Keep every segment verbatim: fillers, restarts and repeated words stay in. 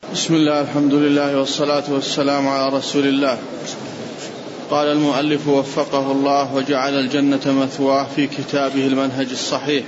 بسم الله، الحمد لله والصلاة والسلام على رسول الله. قال المؤلف وفقه الله وجعل الجنة مثواه في كتابه المنهج الصحيح.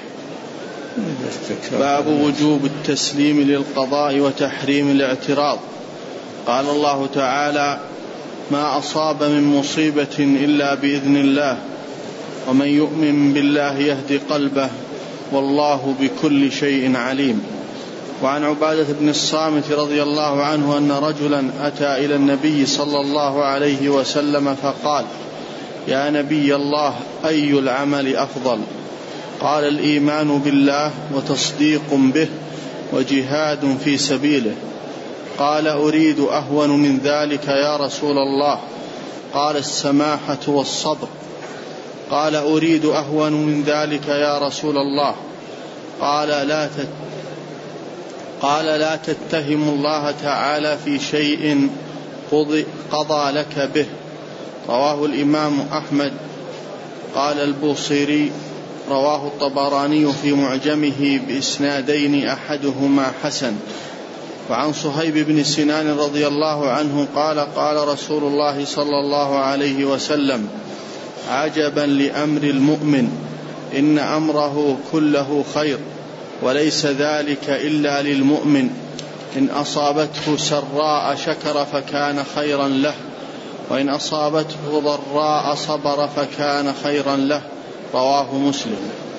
باب وجوب التسليم للقضاء وتحريم الاعتراض. قال الله تعالى: ما أصاب من مصيبة إلا بإذن الله ومن يؤمن بالله يهدي قلبه والله بكل شيء عليم. وعن عبادة بن الصامت رضي الله عنه أن رجلا أتى إلى النبي صلى الله عليه وسلم فقال: يا نبي الله، أي العمل أفضل؟ قال: الإيمان بالله وتصديق به وجهاد في سبيله. قال: أريد أهون من ذلك يا رسول الله. قال: السماحة والصبر. قال: أريد أهون من ذلك يا رسول الله. قال: لا تت قال لا تتهم الله تعالى في شيء قضى لك به. رواه الإمام أحمد. قال البوصيري: رواه الطبراني في معجمه بإسنادين أحدهما حسن. وعن صهيب بن سنان رضي الله عنه قال: قال رسول الله صلى الله عليه وسلم: عجبا لأمر المؤمن، إن أمره كله خير وليس ذلك إلا للمؤمن، إن أصابته سراء شكر فكان خيرا له، وإن أصابته ضراء صبر فكان خيرا له. رواه مسلم.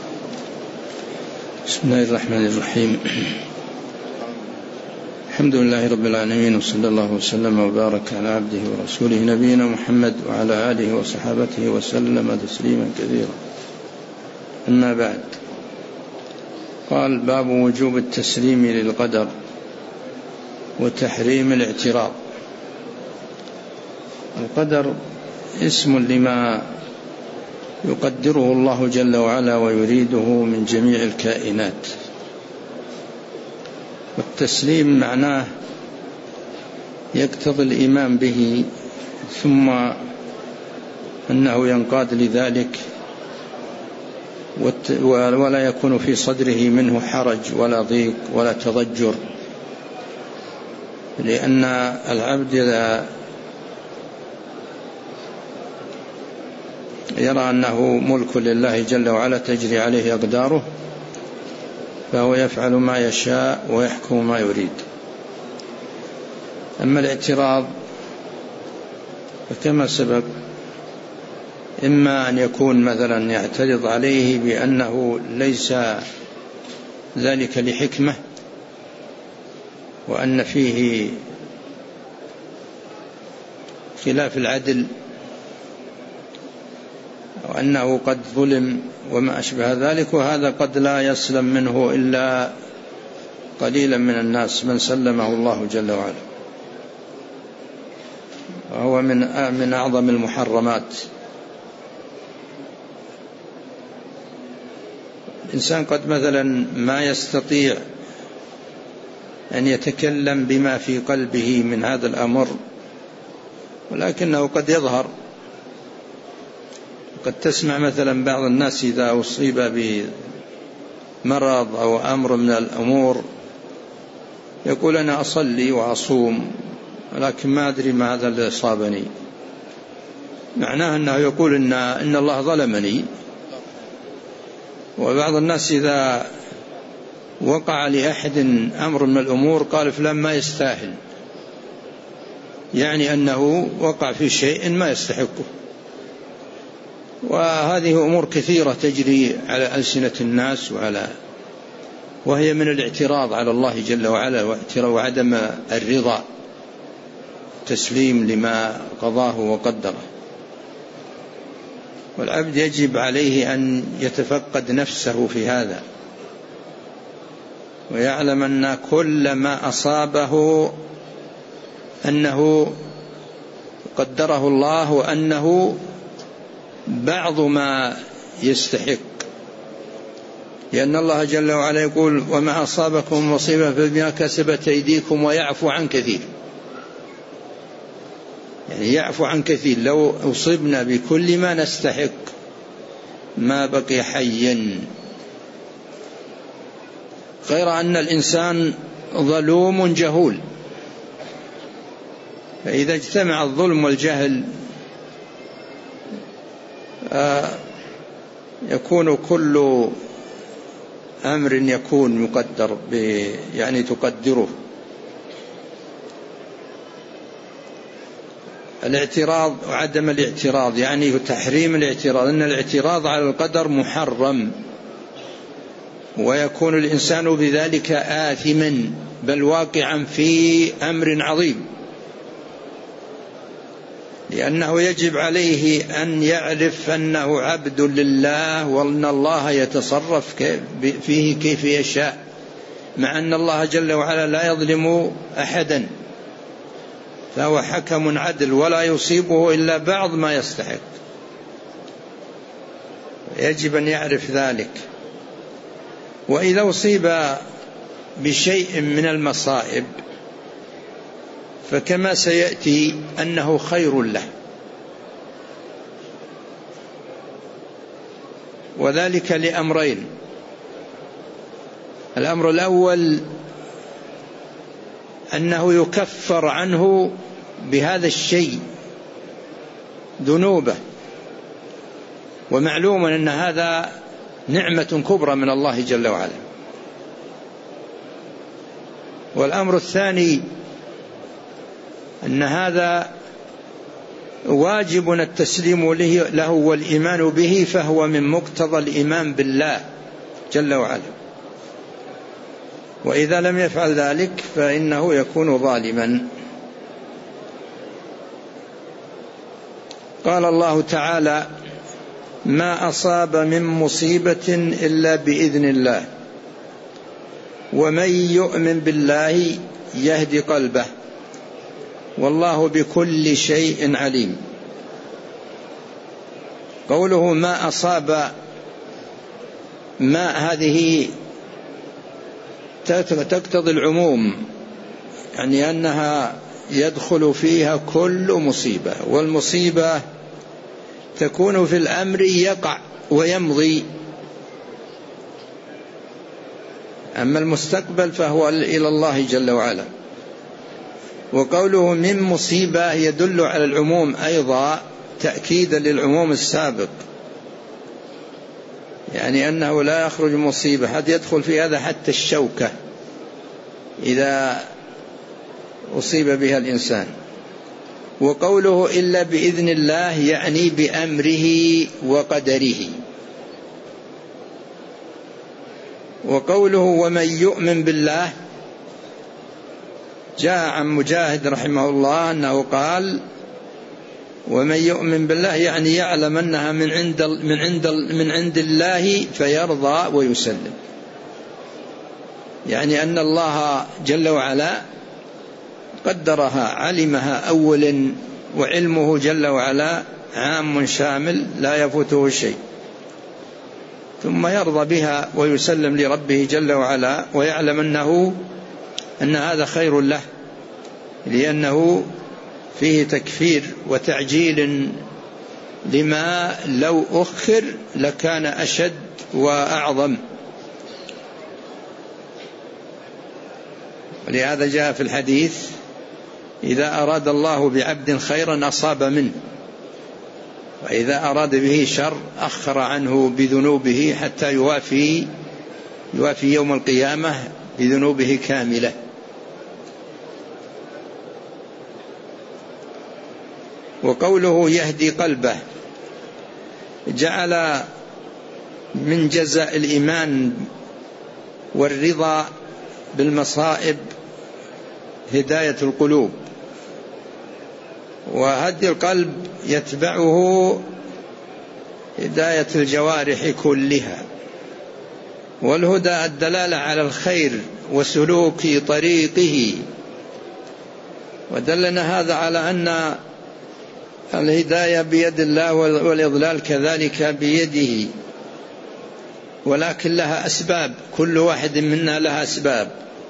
بسم الله الرحمن الرحيم. الحمد لله رب العالمين، وصلى الله وسلم وبارك على عبده ورسوله نبينا محمد وعلى آله وصحابته وسلم تسليما كثيرا. أما بعد، قال: باب وجوب التسليم للقدر وتحريم الاعتراض. القدر اسم لما يقدره الله جل وعلا ويريده من جميع الكائنات، والتسليم معناه يقتضي الإيمان به، ثم أنه ينقاد لذلك ولا يكون في صدره منه حرج ولا ضيق ولا تضجر، لأن العبد إذا يرى أنه ملك لله جل وعلا تجري عليه أقداره، فهو يفعل ما يشاء ويحكم ما يريد. أما الاعتراض فكما سبق، إما أن يكون مثلا يعترض عليه بأنه ليس ذلك لحكمة، وأن فيه خلاف العدل، وأنه قد ظلم وما أشبه ذلك، وهذا قد لا يسلم منه إلا قليلا من الناس من سلمه الله جل وعلا، وهو من من أعظم المحرمات. الإنسان قد مثلا ما يستطيع أن يتكلم بما في قلبه من هذا الأمر، ولكنه قد يظهر. قد تسمع مثلا بعض الناس إذا أصيب بمرض أو أمر من الأمور يقول: أنا أصلي وأصوم ولكن ما أدري ما هذا اللي أصابني. معناه أنه يقول إن, إن الله ظلمني. وبعض الناس إذا وقع لأحد أمر من الأمور قال: فلان ما يستاهل، يعني أنه وقع في شيء ما يستحقه. وهذه أمور كثيرة تجري على ألسنة الناس، وعلى وهي من الاعتراض على الله جل وعلا وعدم الرضا، تسليم لما قضاه وقدره. والعبد يجب عليه أن يتفقد نفسه في هذا، ويعلم أن كل ما أصابه أنه قدره الله، وأنه بعض ما يستحق، لأن الله جل وعلا يقول: وما أصابكم مصيبة فبما كسبت أيديكم ويعفو عن كثير. يعني يعفو عن كثير. لو أصبنا بكل ما نستحق ما بقي حيا. غير أن الإنسان ظلوم جهول، فإذا اجتمع الظلم والجهل يكون كل أمر يكون مقدر يعني تقدره. الاعتراض وعدم الاعتراض يعني تحريم الاعتراض، أن الاعتراض على القدر محرم، ويكون الإنسان بذلك آثما بل واقعا في أمر عظيم، لأنه يجب عليه أن يعرف أنه عبد لله وأن الله يتصرف فيه كيف يشاء، مع أن الله جل وعلا لا يظلم أحدا، فهو حكم عدل ولا يصيبه إلا بعض ما يستحق، يجب أن يعرف ذلك. وإذا أصيب بشيء من المصائب فكما سيأتي أنه خير له، وذلك لأمرين. الأمر الأول أنه يكفر عنه بهذا الشيء ذنوبه، ومعلوم أن هذا نعمة كبرى من الله جل وعلا. والأمر الثاني أن هذا واجب التسليم له والإيمان به، فهو من مقتضى الإيمان بالله جل وعلا، وإذا لم يفعل ذلك فإنه يكون ظالما. قال الله تعالى: ما أصاب من مصيبة إلا بإذن الله ومن يؤمن بالله يهدي قلبه والله بكل شيء عليم. قوله ما أصاب، ما هذه تقتضي العموم، يعني أنها يدخل فيها كل مصيبة، والمصيبة تكون في الأمر يقع ويمضي، أما المستقبل فهو إلى الله جل وعلا. وقوله من مصيبة يدل على العموم أيضا تأكيدا للعموم السابق، يعني أنه لا يخرج مصيبة حتى يدخل في هذا حتى الشوكة إذا أصيب بها الإنسان. وقوله إلا بإذن الله يعني بأمره وقدره. وقوله ومن يؤمن بالله جاء عن مجاهد رحمه الله أنه قال ومن يؤمن بالله يعني يعلم أنها من عند من عند من عند الله فيرضى ويسلم، يعني أن الله جل وعلا قدرها علمها أولا، وعلمه جل وعلا عام شامل لا يفوته شيء، ثم يرضى بها ويسلم لربه جل وعلا، ويعلم أنه أن هذا خير له، لأنه فيه تكفير وتعجيل لما لو أخر لكان أشد وأعظم. ولهذا جاء في الحديث إذا أراد الله بعبد خيرا أصاب منه، وإذا أراد به شر أخر عنه بذنوبه حتى يوافي يوافي يوم القيامة بذنوبه كاملة. وقوله يهدي قلبه جعل من جزاء الإيمان والرضا بالمصائب هداية القلوب، وهدي القلب يتبعه هداية الجوارح كلها. والهدى الدلالة على الخير وسلوك طريقه، ودلنا هذا على أن الهداية بيد الله والإضلال كذلك بيده، ولكن لها أسباب، كل واحد منا لها أسباب،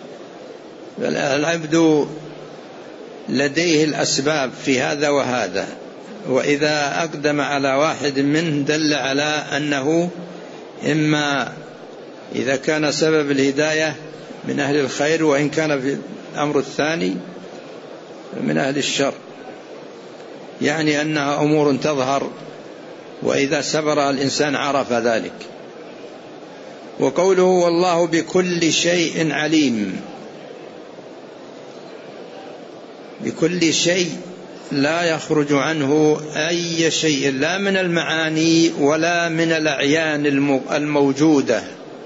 العبد لديه الأسباب في هذا وهذا، وإذا أقدم على واحد منه دل على أنه إما إذا كان سبب الهداية من أهل الخير، وإن كان في الأمر الثاني من أهل الشر. يعني أنها أمور تظهر، وإذا سبر الإنسان عرف ذلك. وقوله والله بكل شيء عليم، بكل شيء لا يخرج عنه أي شيء، لا من المعاني ولا من الأعيان الموجودة،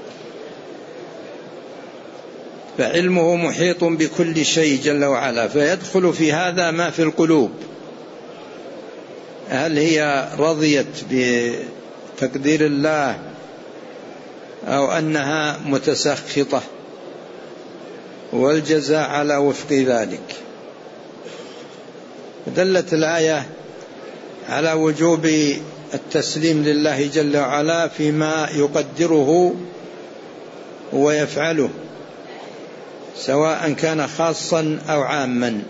فعلمه محيط بكل شيء جل وعلا. فيدخل في هذا ما في القلوب، هل هي رضيت بتقدير الله أو أنها متسخطة، والجزاء على وفق ذلك. دلت الآية على وجوب التسليم لله جل وعلا فيما يقدره ويفعله، سواء كان خاصا أو عاما،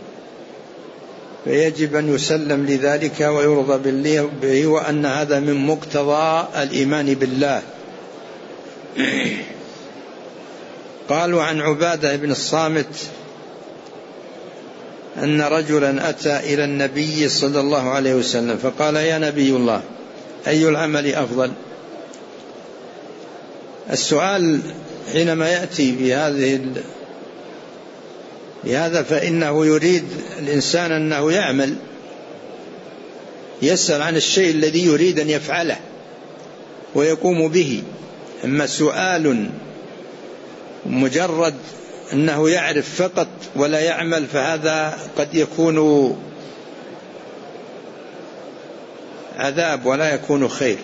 فيجب أن يسلم لذلك ويرضى به، وأن هذا من مقتضى الإيمان بالله. قالوا عن عبادة بن الصامت أن رجلا أتى إلى النبي صلى الله عليه وسلم فقال: يا نبي الله، أي العمل أفضل؟ السؤال حينما يأتي بهذه بهذا فإنه يريد الإنسان أنه يعمل، يسأل عن الشيء الذي يريد أن يفعله ويقوم به. أما سؤال مجرد أنه يعرف فقط ولا يعمل فهذا قد يكون عذاب ولا يكون خير،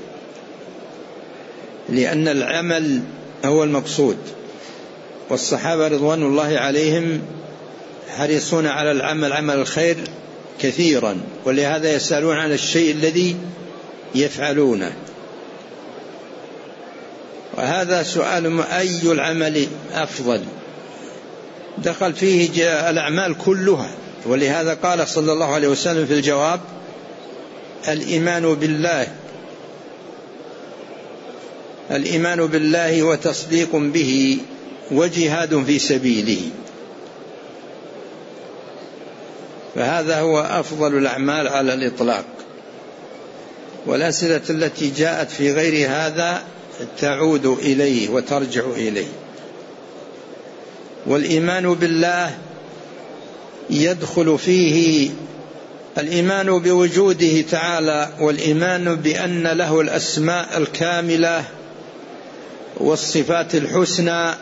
لأن العمل هو المقصود. والصحابة رضوان الله عليهم حريصون على العمل، عمل الخير كثيرا، ولهذا يسألون عن الشيء الذي يفعلونه. وهذا سؤال أي العمل أفضل دخل فيه الأعمال كلها، ولهذا قال صلى الله عليه وسلم في الجواب: الإيمان بالله الإيمان بالله وتصديق به وجهاد في سبيله. فهذا هو أفضل الأعمال على الإطلاق. والأسئلة التي جاءت في غير هذا تعود إليه وترجع إليه. والإيمان بالله يدخل فيه الإيمان بوجوده تعالى، والإيمان بأن له الأسماء الكاملة والصفات الحسنى،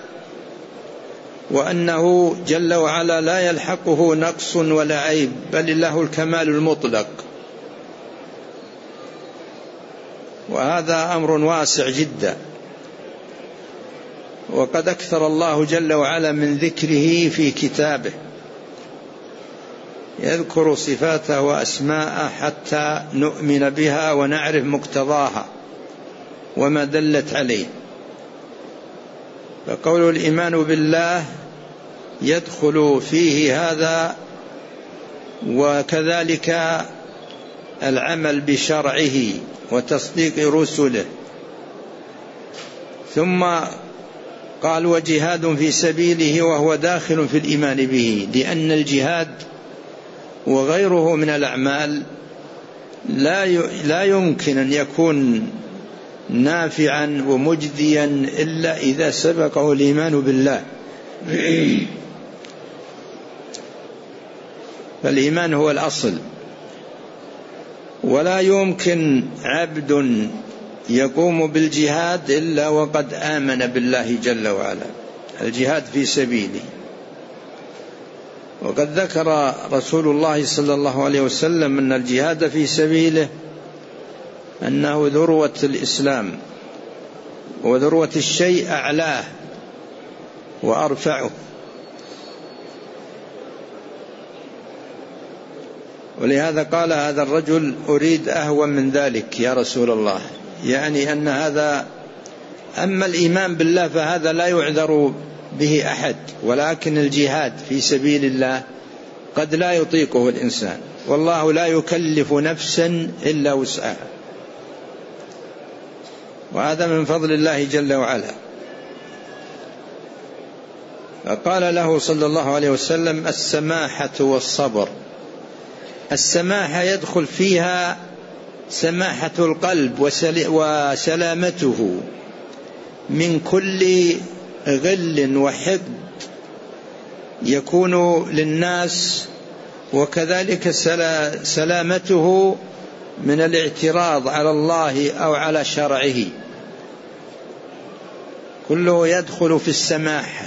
وأنه جل وعلا لا يلحقه نقص ولا عيب، بل له الكمال المطلق. وهذا أمر واسع جدا، وقد أكثر الله جل وعلا من ذكره في كتابه، يذكر صفاته وأسماءه حتى نؤمن بها ونعرف مقتضاها وما دلت عليه. فقول الإيمان بالله يدخل فيه هذا، وكذلك العمل بشرعه وتصديق رسله. ثم قال: وجهاد في سبيله، وهو داخل في الإيمان به، لأن الجهاد وغيره من الأعمال لا يمكن أن يكون نافعا ومجديا إلا إذا سبقه الإيمان بالله. فالإيمان هو الأصل، ولا يمكن عبد يقوم بالجهاد إلا وقد آمن بالله جل وعلا، الجهاد في سبيله. وقد ذكر رسول الله صلى الله عليه وسلم أن الجهاد في سبيله أنه ذروة الإسلام، وذروة الشيء أعلاه وأرفعه. ولهذا قال هذا الرجل: أريد أهون من ذلك يا رسول الله، يعني أن هذا، أما الإيمان بالله فهذا لا يعذر به أحد، ولكن الجهاد في سبيل الله قد لا يطيقه الإنسان، والله لا يكلف نفسا إلا وسعها، وهذا من فضل الله جل وعلا. فقال له صلى الله عليه وسلم: السماحة والصبر. السماحة يدخل فيها سماحة القلب وسلامته من كل غل وحقد يكون للناس، وكذلك سلامته من الاعتراض على الله أو على شرعه، كله يدخل في السماحة.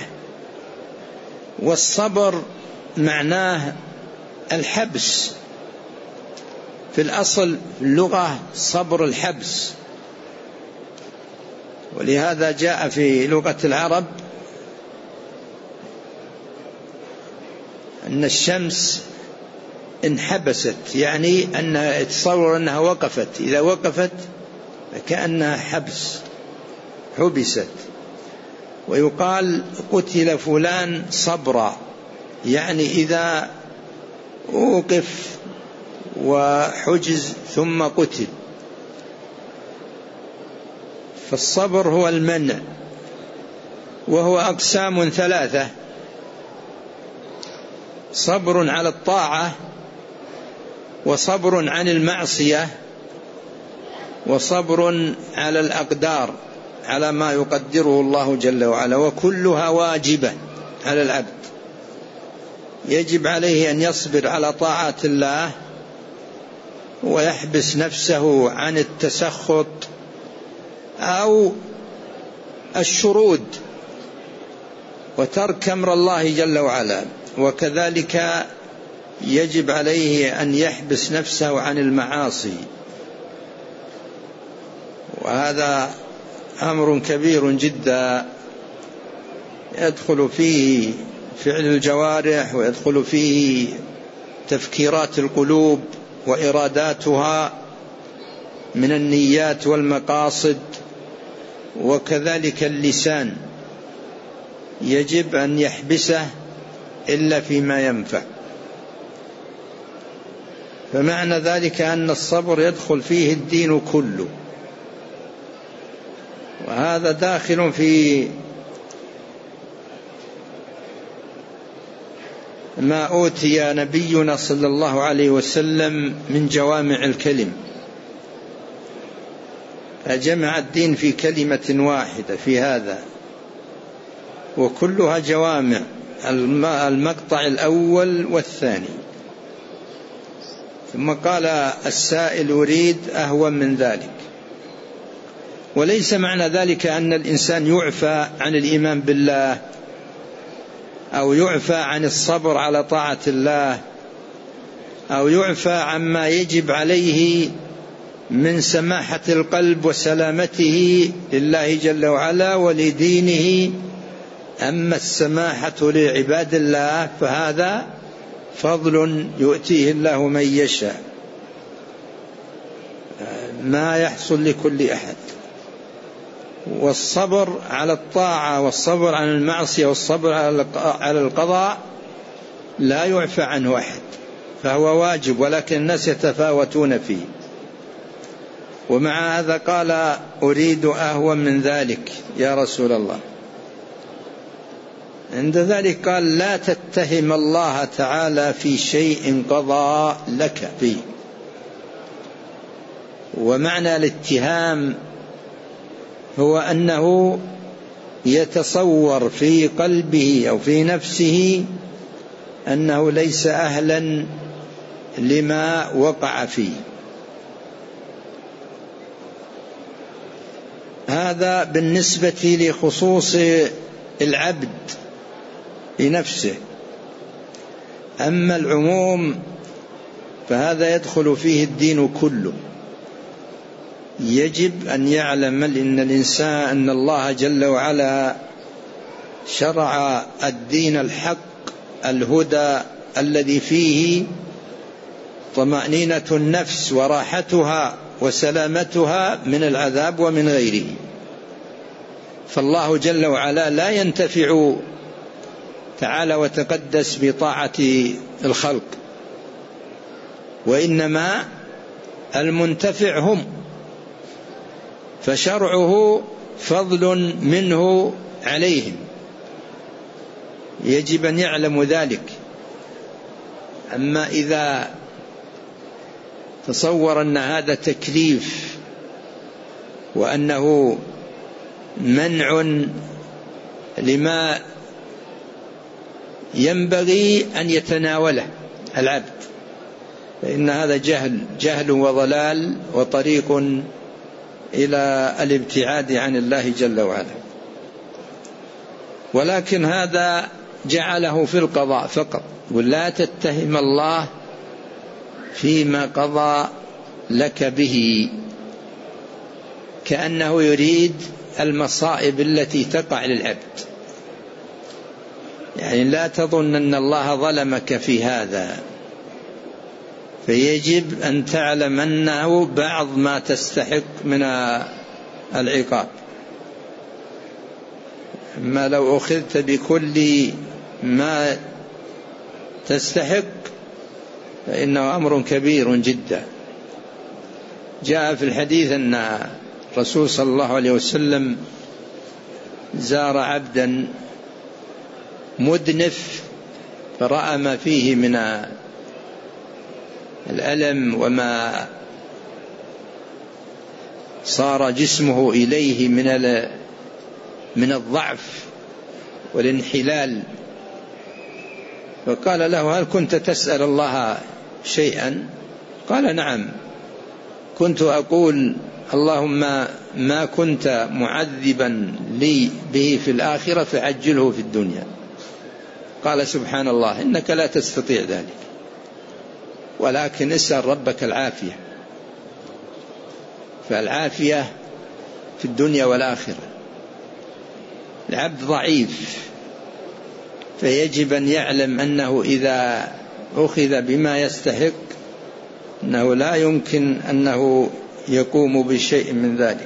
والصبر معناه الحبس، في الأصل اللغة صبر الحبس، ولهذا جاء في لغة العرب أن الشمس انحبست، يعني أنها تصور أنها وقفت، إذا وقفت كأنها حبس، حبست. ويقال قتل فلان صبرا، يعني إذا وقف وحجز ثم قتل. فالصبر هو المنع، وهو أقسام ثلاثة: صبر على الطاعة، وصبر عن المعصية، وصبر على الأقدار، على ما يقدره الله جل وعلا، وكلها واجبة على العبد. يجب عليه أن يصبر على طاعة الله ويحبس نفسه عن التسخط أو الشرود وترك أمر الله جل وعلا، وكذلك يجب عليه أن يحبس نفسه عن المعاصي، وهذا أمر كبير جدا يدخل فيه فعل الجوارح، ويدخل فيه تفكيرات القلوب وإراداتها من النيات والمقاصد، وكذلك اللسان يجب أن يحبسه إلا فيما ينفع. فمعنى ذلك أن الصبر يدخل فيه الدين كله، وهذا داخل في ما أوتي نبينا صلى الله عليه وسلم من جوامع الكلم، فجمع الدين في كلمة واحدة في هذا، وكلها جوامع، المقطع الأول والثاني. ثم قال السائل أريد أهون من ذلك. وليس معنى ذلك أن الإنسان يعفى عن الإيمان بالله، أو يعفى عن الصبر على طاعة الله، أو يعفى عما يجب عليه من سماحة القلب وسلامته لله جل وعلا ولدينه. أما السماحة لعباد الله فهذا فضل يؤتيه الله من يشاء، ما يحصل لكل أحد. والصبر على الطاعة والصبر عن المعصية والصبر على القضاء لا يعفى عنه أحد، فهو واجب، ولكن الناس يتفاوتون فيه. ومع هذا قال أريد أهون من ذلك يا رسول الله. عند ذلك قال لا تتهم الله تعالى في شيء قضى لك فيه. ومعنى الاتهام هو أنه يتصور في قلبه أو في نفسه أنه ليس أهلا لما وقع فيه. هذا بالنسبة لخصوص العبد لنفسه. أما العموم فهذا يدخل فيه الدين كله. يجب أن يعلم أن الإنسان أن الله جل وعلا شرع الدين الحق الهدى الذي فيه طمأنينة النفس وراحتها وسلامتها من العذاب ومن غيره. فالله جل وعلا لا ينتفع تعالى وتقدس بطاعة الخلق، وإنما المنتفع هم، فشرعه فضل منه عليهم، يجب أن يعلموا ذلك. أما إذا تصور أن هذا تكليف وأنه منع لما ينبغي أن يتناوله العبد، فإن هذا جهل جهل وضلال وطريق إلى الابتعاد عن الله جل وعلا. ولكن هذا جعله في القضاء فقط، ولا تتهم الله فيما قضى لك به، كأنه يريد المصائب التي تقع للعبد. يعني لا تظن أن الله ظلمك في هذا، فيجب أن تعلم أنه بعض ما تستحق من العقاب. ما لو أخذت بكل ما تستحق فإنه أمر كبير جدا. جاء في الحديث أن الرسول صلى الله عليه وسلم زار عبدا مدنف فرأى ما فيه من الألم وما صار جسمه إليه من من الضعف والانحلال، فقال له: هل كنت تسأل الله شيئا؟ قال: نعم، كنت أقول اللهم ما كنت معذبا لي به في الآخرة فعجله في الدنيا. قال: سبحان الله، إنك لا تستطيع ذلك، ولكن اسأل ربك العافية، فالعافية في الدنيا والآخرة. العبد ضعيف، فيجب أن يعلم أنه إذا أخذ بما يستحق أنه لا يمكن أنه يقوم بشيء من ذلك.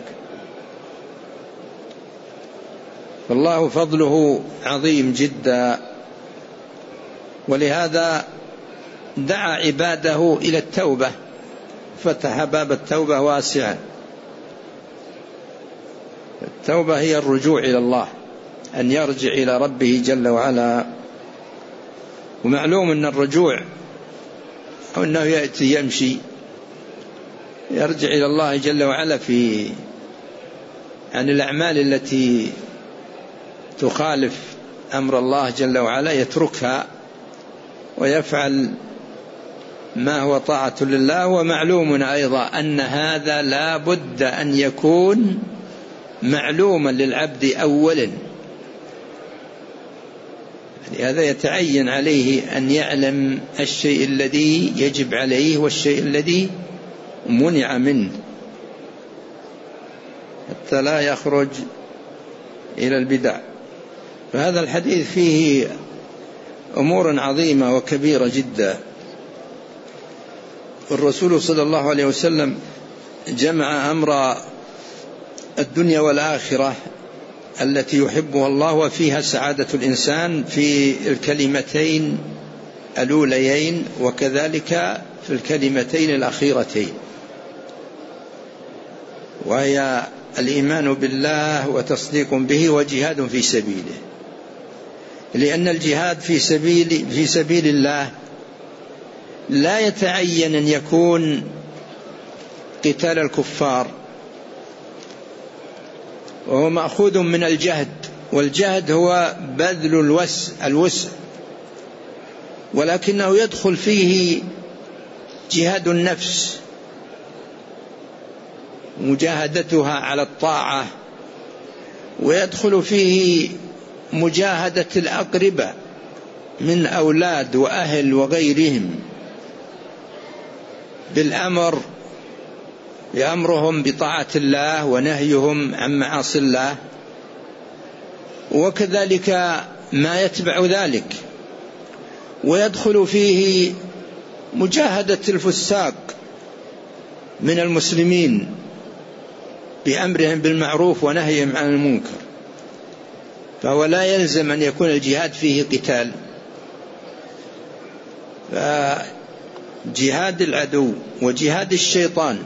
فالله فضله عظيم جدا، ولهذا دعا عباده إلى التوبة، فتح باب التوبة واسعا. التوبة هي الرجوع إلى الله، أن يرجع إلى ربه جل وعلا. ومعلوم أن الرجوع أو أنه يأتي يمشي يرجع إلى الله جل وعلا في عن الأعمال التي تخالف أمر الله جل وعلا، يتركها ويفعل ما هو طاعة لله. ومعلوم أيضا أن هذا لا بد أن يكون معلوما للعبد أولا، لهذا يتعين عليه أن يعلم الشيء الذي يجب عليه والشيء الذي منع منه، حتى لا يخرج إلى البدع. فهذا الحديث فيه أمور عظيمة وكبيرة جدا. الرسول صلى الله عليه وسلم جمع أمر الدنيا والآخرة التي يحبها الله وفيها سعادة الإنسان في الكلمتين الأوليين، وكذلك في الكلمتين الأخيرتين، وهي الإيمان بالله وتصديق به وجهاد في سبيله. لأن الجهاد في سبيل في سبيل الله لا يتعين أن يكون قتال الكفار، وهو مأخوذ من الجهد، والجهد هو بذل الوسع الوسع، ولكنه يدخل فيه جهاد النفس، مجاهدتها على الطاعة، ويدخل فيه مجاهدة الأقرباء من أولاد وأهل وغيرهم بالأمر بأمرهم بطاعة الله ونهيهم عن معاصي الله، وكذلك ما يتبع ذلك. ويدخل فيه مجاهدة الفساق من المسلمين بأمرهم بالمعروف ونهيهم عن المنكر. فهو لا يلزم أن يكون الجهاد فيه قتال، فجهاد العدو وجهاد الشيطان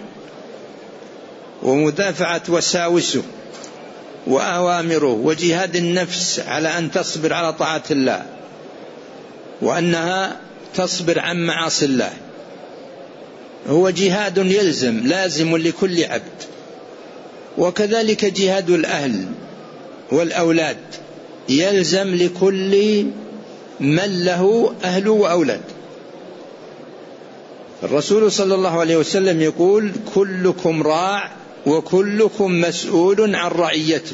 ومدافعة وساوسه وأوامره، وجهاد النفس على أن تصبر على طاعة الله وأنها تصبر عن معاصي الله، هو جهاد يلزم لازم لكل عبد، وكذلك جهاد الأهل والأولاد يلزم لكل من له أهل وأولاد. الرسول صلى الله عليه وسلم يقول: كلكم راع وكلكم مسؤول عن رعيته.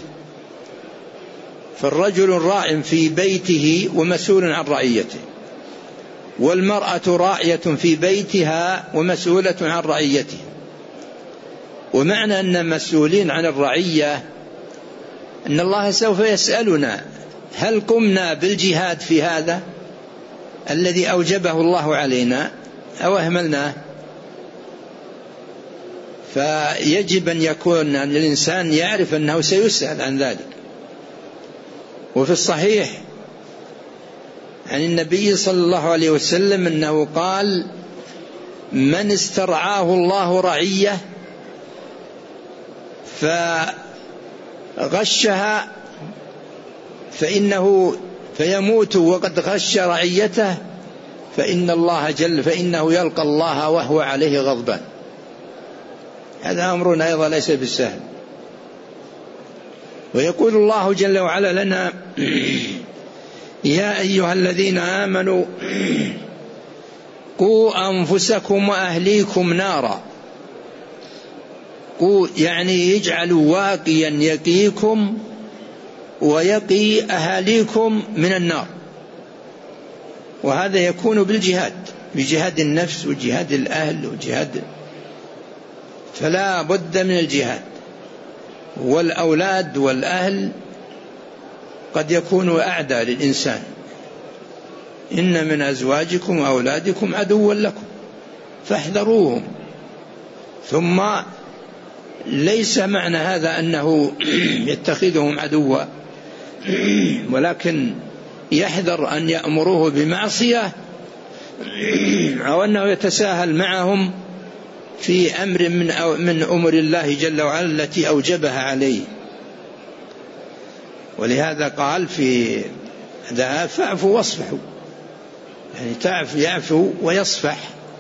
فالرجل راع في بيته ومسؤول عن رعيته، والمرأة راعية في بيتها ومسؤولة عن رعيته. ومعنى أن مسؤولين عن الرعية أن الله سوف يسألنا: هل قمنا بالجهاد في هذا الذي أوجبه الله علينا أو أهملناه؟ فيجب أن يكون أن الإنسان يعرف أنه سيسأل عن ذلك. وفي الصحيح عن النبي صلى الله عليه وسلم أنه قال: من استرعاه الله رعية فغشها فإنه فيموت وقد غش رعيته فإن الله جل فإنه يلقى الله وهو عليه غضبان. هذا أمر أيضا ليس بالسهل. ويقول الله جل وعلا لنا: يا أيها الذين آمنوا قوا أنفسكم وأهليكم نارا. قوا يعني يجعلوا واقيا يقيكم ويقي أهاليكم من النار. وهذا يكون بالجهاد، بجهاد النفس وجهاد الأهل وجهاد، فلا بد من الجهاد. والأولاد والأهل قد يكونوا أعداء للإنسان. إن من أزواجكم وأولادكم عدوا لكم فاحذروهم. ثم ليس معنى هذا أنه يتخذهم عدوا، ولكن يحذر أن يأمروه بمعصية أو أنه يتساهل معهم في أمر من من أمر الله جل وعلا التي أوجبها عليه. ولهذا قال في ذا: فاعفوا واصفحوا، يعني تعف يعفو ويصفح،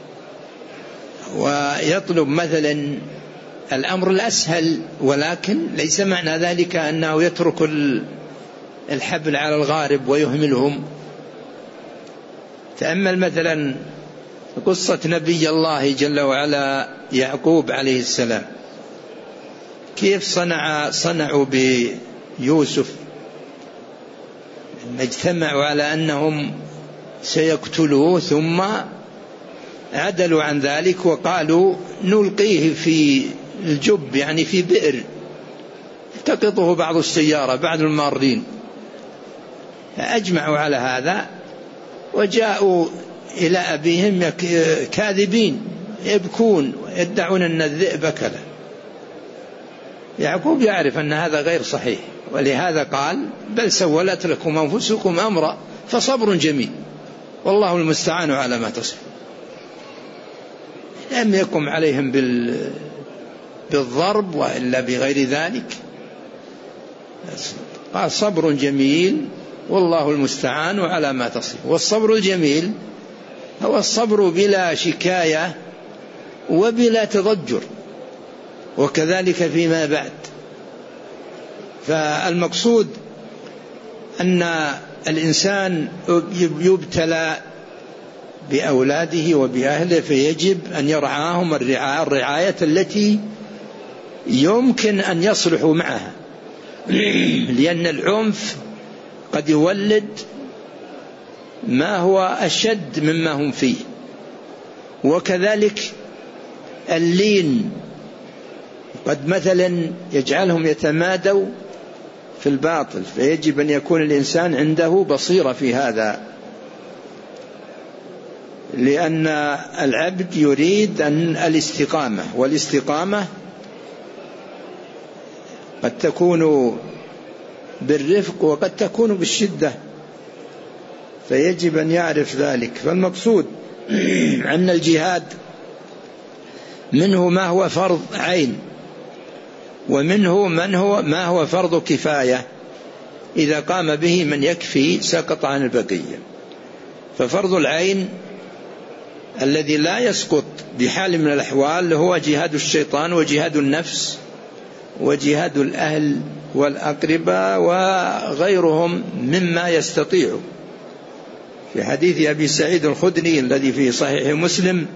ويطلب مثلا الأمر الأسهل، ولكن ليس معنى ذلك أنه يترك الحبل على الغارب ويهملهم. تأمل مثلا قصة نبي الله جل وعلا يعقوب عليه السلام، كيف صنع صنعوا بيوسف، اجتمعوا على أنهم سيقتلوه، ثم عدلوا عن ذلك وقالوا نلقيه في الجب، يعني في بئر التقطه بعض السيارة بعض المارين. أجمعوا على هذا وجاءوا إلى أبيهم كاذبين يبكون ويدعون أن الذئب كله. يعقوب يعرف أن هذا غير صحيح، ولهذا قال: بل سولت لكم أنفسكم أمرا فصبر جميل والله المستعان على ما تصف. لم يقم عليهم بالضرب وإلا بغير ذلك، قال: صبر جميل والله المستعان على ما تصف. والصبر الجميل هو الصبر بلا شكاية وبلا تضجر، وكذلك فيما بعد. فالمقصود أن الإنسان يبتلى بأولاده وبأهله، فيجب أن يرعاهم الرعاية التي يمكن أن يصلحوا معها، لأن العنف قد يولد ما هو أشد مما هم فيه. وكذلك اللين قد مثلا يجعلهم يتمادوا في الباطل، فيجب أن يكون الإنسان عنده بصيرة في هذا، لأن العبد يريد أن الاستقامة، والاستقامة قد تكون بالرفق وقد تكون بالشدة، فيجب أن يعرف ذلك. فالمقصود أن الجهاد منه ما هو فرض عين، ومنه من هو ما هو فرض كفاية، إذا قام به من يكفي سقط عن البقية. ففرض العين الذي لا يسقط بحال من الأحوال هو جهاد الشيطان وجهاد النفس وجهاد الأهل والأقرباء وغيرهم مما يستطيع. في حديث أبي سعيد الخدري الذي في صحيح مسلم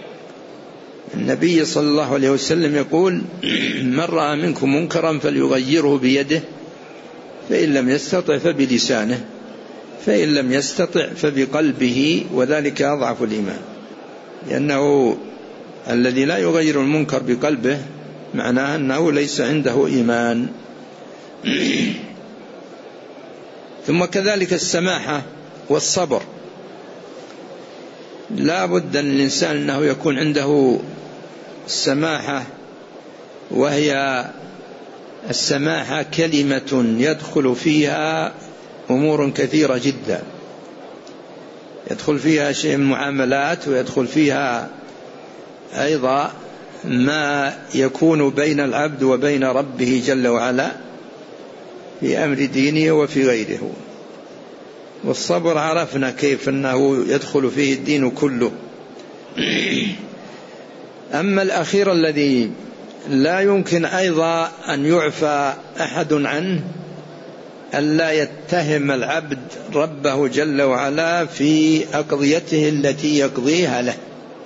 النبي صلى الله عليه وسلم يقول: من رأى منكم منكرا فليغيره بيده، فإن لم يستطع فبلسانه، فإن لم يستطع فبقلبه، وذلك أضعف الإيمان. لأنه الذي لا يغير المنكر بقلبه معناه أنه ليس عنده إيمان. ثم كذلك السماحة والصبر، لا بد للإنسان أنه يكون عنده السماحة، وهي السماحة كلمة يدخل فيها أمور كثيرة جدا، يدخل فيها شيء من معاملات، ويدخل فيها أيضا ما يكون بين العبد وبين ربه جل وعلا في أمر دينه وفي غيره. والصبر عرفنا كيف أنه يدخل فيه الدين كله. أما الأخير الذي لا يمكن أيضا أن يعفى أحد عنه، ألا يتهم العبد ربه جل وعلا في أقضيته التي يقضيها له،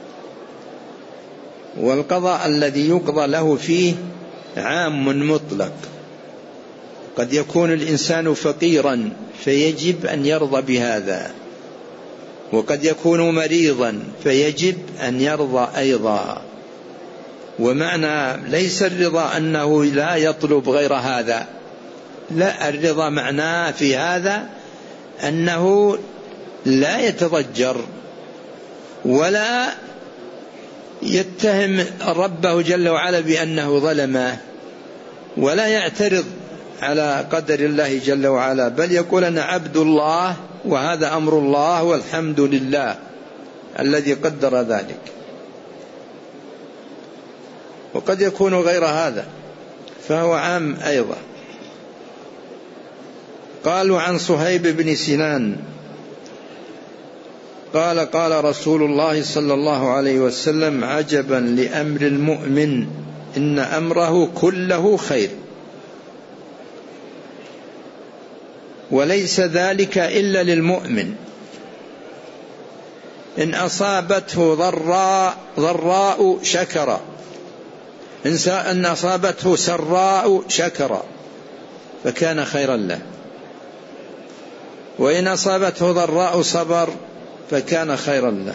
والقضاء الذي يقضى له فيه عام مطلق. قد يكون الإنسان فقيرا فيجب أن يرضى بهذا، وقد يكون مريضا فيجب أن يرضى أيضا. ومعنى ليس الرضا أنه لا يطلب غير هذا، لا، الرضا معناه في هذا أنه لا يتضجر ولا يتهم ربه جل وعلا بأنه ظلمه، ولا يعترض على قدر الله جل وعلا، بل يقول أنا عبد الله وهذا أمر الله والحمد لله الذي قدر ذلك. وقد يكون غير هذا فهو عام أيضا. قالوا عن صهيب بن سنان قال: قال رسول الله صلى الله عليه وسلم: عجبا لأمر المؤمن إن أمره كله خير، وليس ذلك إلا للمؤمن، إن أصابته ضراء ضراء شكر، إن أصابته سراء شكر فكان خيرا له، وإن أصابته ضراء صبر فكان خيرا له.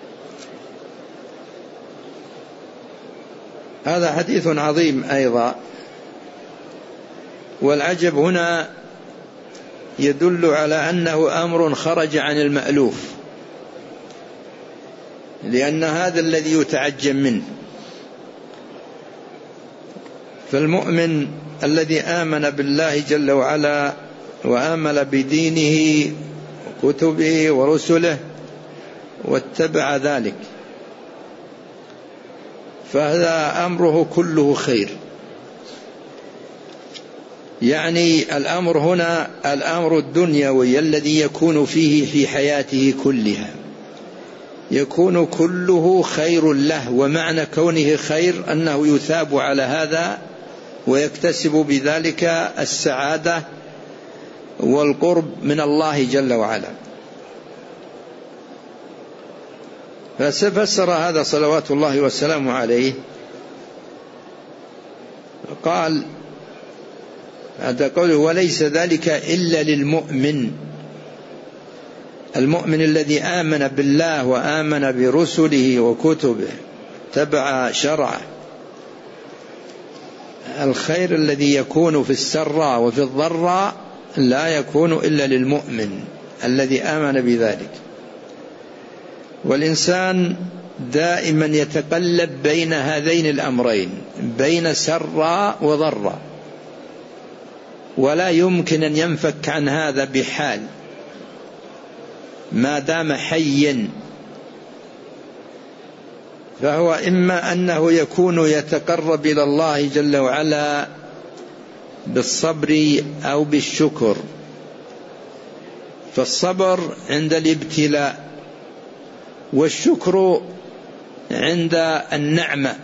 هذا حديث عظيم أيضا. والعجب هنا يدل على أنه أمر خرج عن المألوف، لأن هذا الذي يتعجب منه. فالمؤمن الذي آمن بالله جل وعلا وآمن بدينه وكتبه ورسله واتبع ذلك، فهذا أمره كله خير. يعني الأمر هنا الأمر الدنيوي الذي يكون فيه في حياته كلها يكون كله خير له، ومعنى كونه خير أنه يثاب على هذا ويكتسب بذلك السعادة والقرب من الله جل وعلا. فسفسر هذا صلوات الله والسلام عليه، قال هذا قوله: وليس ذلك إلا للمؤمن، المؤمن الذي آمن بالله وآمن برسله وكتبه تبع شرعه. الخير الذي يكون في السراء وفي الضراء لا يكون إلا للمؤمن الذي آمن بذلك. والإنسان دائما يتقلب بين هذين الأمرين، بين سراء وضراء، ولا يمكن أن ينفك عن هذا بحال ما دام حيا. فهو إما أنه يكون يتقرب إلى الله جل وعلا بالصبر أو بالشكر. فالصبر عند الابتلاء، والشكر عند النعمة،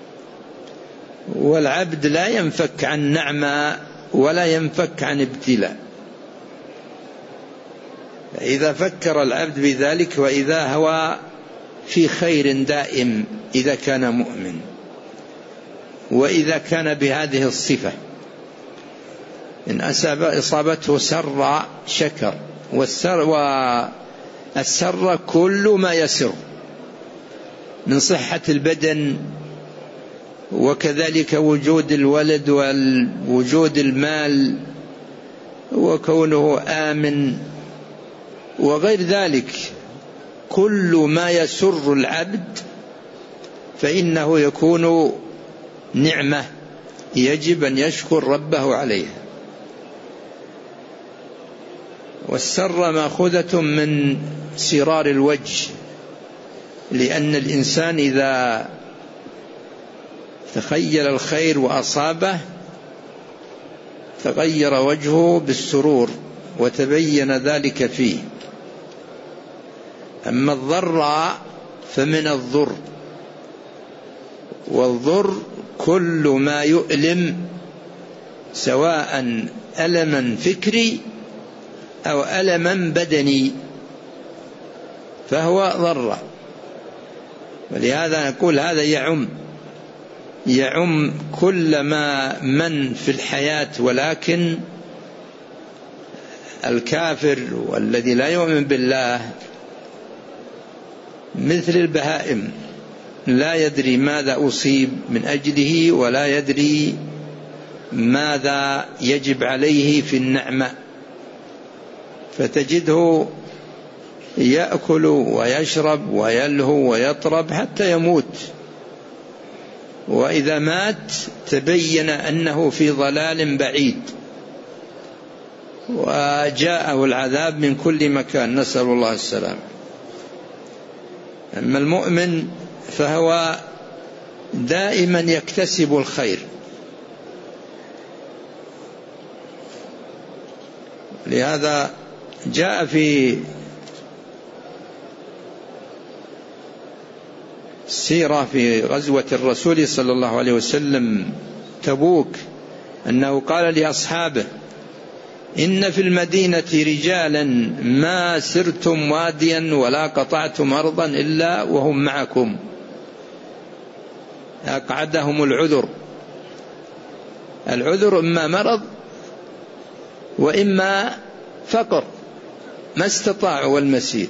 والعبد لا ينفك عن نعمة ولا ينفك عن ابتلاء. إذا فكر العبد بذلك وإذا هو في خير دائم إذا كان مؤمن، وإذا كان بهذه الصفة إن أصابته سر شكر، والسر, والسر كل ما يسر من صحة البدن، وكذلك وجود الولد ووجود المال وكونه آمن وغير ذلك. كل ما يسر العبد فإنه يكون نعمة يجب أن يشكر ربه عليها. والسر مأخوذة من سرار الوجه، لأن الإنسان إذا تخيل الخير وأصابه تغير وجهه بالسرور وتبين ذلك فيه. أما الضر فمن الضر، والضر كل ما يؤلم سواء ألما فكري أو ألما بدني فهو ضر. ولهذا نقول هذا يعم يعم كل ما من في الحياة، ولكن الكافر والذي لا يؤمن بالله مثل البهائم لا يدري ماذا أصيب من أجله ولا يدري ماذا يجب عليه في النعمة، فتجده يأكل ويشرب ويلهو ويطرب حتى يموت، وإذا مات تبين أنه في ضلال بعيد وجاءه العذاب من كل مكان، نسأل الله السلام. أما المؤمن فهو دائما يكتسب الخير، لهذا جاء في السيرة في غزوة الرسول صلى الله عليه وسلم تبوك أنه قال لأصحابه: إن في المدينة رجالا ما سرتم واديا ولا قطعتم أرضا إلا وهم معكم، أقعدهم العذر. العذر إما مرض وإما فقر، ما استطاعوا المسير.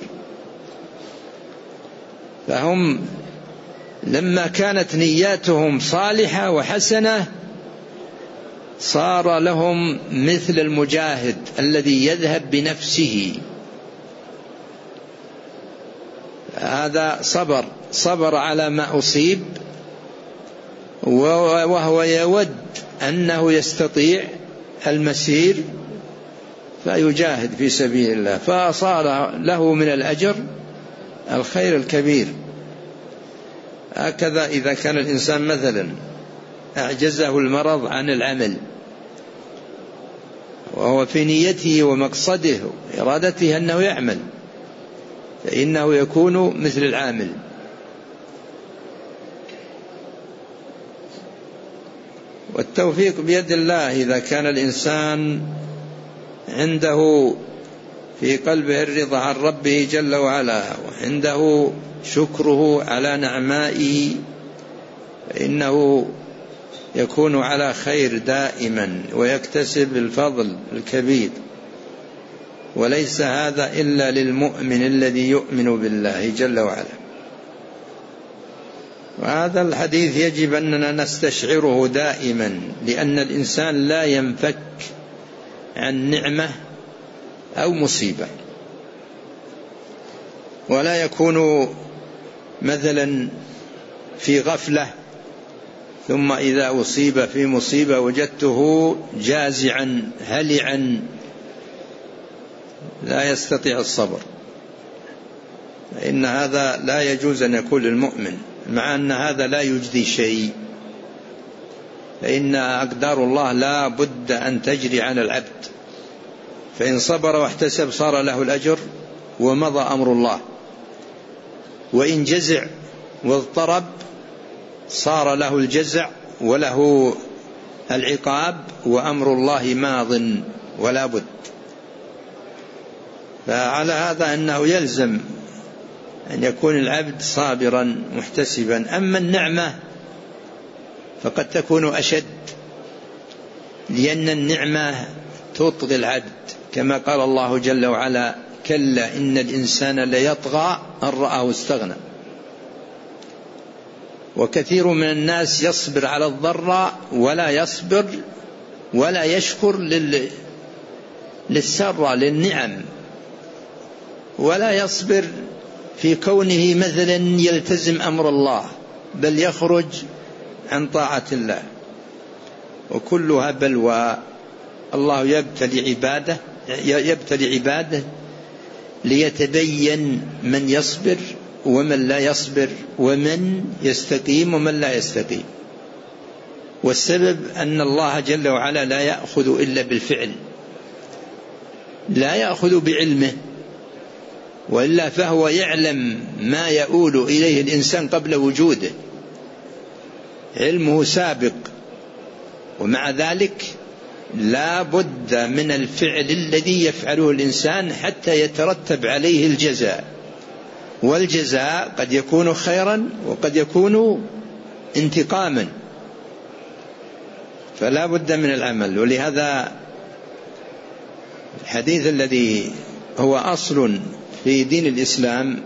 فهم لما كانت نياتهم صالحة وحسنة صار لهم مثل المجاهد الذي يذهب بنفسه. هذا صبر صبر على ما أصيب، وهو يود أنه يستطيع المسير فيجاهد في سبيل الله، فصار له من الأجر الخير الكبير. هكذا إذا كان الإنسان مثلا أعجزه المرض عن العمل وهو في نيته ومقصده إرادته أنه يعمل، فإنه يكون مثل العامل. والتوفيق بيد الله. إذا كان الإنسان عنده في قلبه الرضا عن ربه جل وعلا وعنده شكره على نعمائه فإنه يكون على خير دائما ويكتسب الفضل الكبير. وليس هذا إلا للمؤمن الذي يؤمن بالله جل وعلا. وهذا الحديث يجب أننا نستشعره دائما، لأن الإنسان لا ينفك عن نعمة أو مصيبة، ولا يكون مثلا في غفلة ثم إذا أصيب في مصيبة وجدته جازعا هلعا لا يستطيع الصبر، فإن هذا لا يجوز أن يكون للمؤمن، مع أن هذا لا يجدي شيء، فإن أقدار الله لا بد أن تجري على العبد، فإن صبر واحتسب صار له الأجر ومضى أمر الله. وإن جزع واضطرب صار له الجزع وله العقاب، وأمر الله ماض ولا بد. فعلى هذا أنه يلزم أن يكون العبد صابرا محتسبا. أما النعمة فقد تكون أشد، لأن النعمة تطغي العبد، كما قال الله جل وعلا: كلا إن الإنسان ليطغى أن رآه استغنى. وكثير من الناس يصبر على الضراء ولا يصبر ولا يشكر لل... للسراء للنعم، ولا يصبر في كونه مثلا يلتزم أمر الله، بل يخرج عن طاعة الله، وكلها بلوى. الله يبتلي عباده يبتلي عباده ليتبين من يصبر ومن لا يصبر، ومن يستقيم ومن لا يستقيم. والسبب أن الله جل وعلا لا يأخذ إلا بالفعل، لا يأخذ بعلمه، وإلا فهو يعلم ما يؤول إليه الإنسان قبل وجوده، علمه سابق. ومع ذلك لا بد من الفعل الذي يفعله الإنسان حتى يترتب عليه الجزاء، والجزاء قد يكون خيرا وقد يكون انتقاما، فلا بد من العمل. ولهذا الحديث الذي هو أصل في دين الإسلام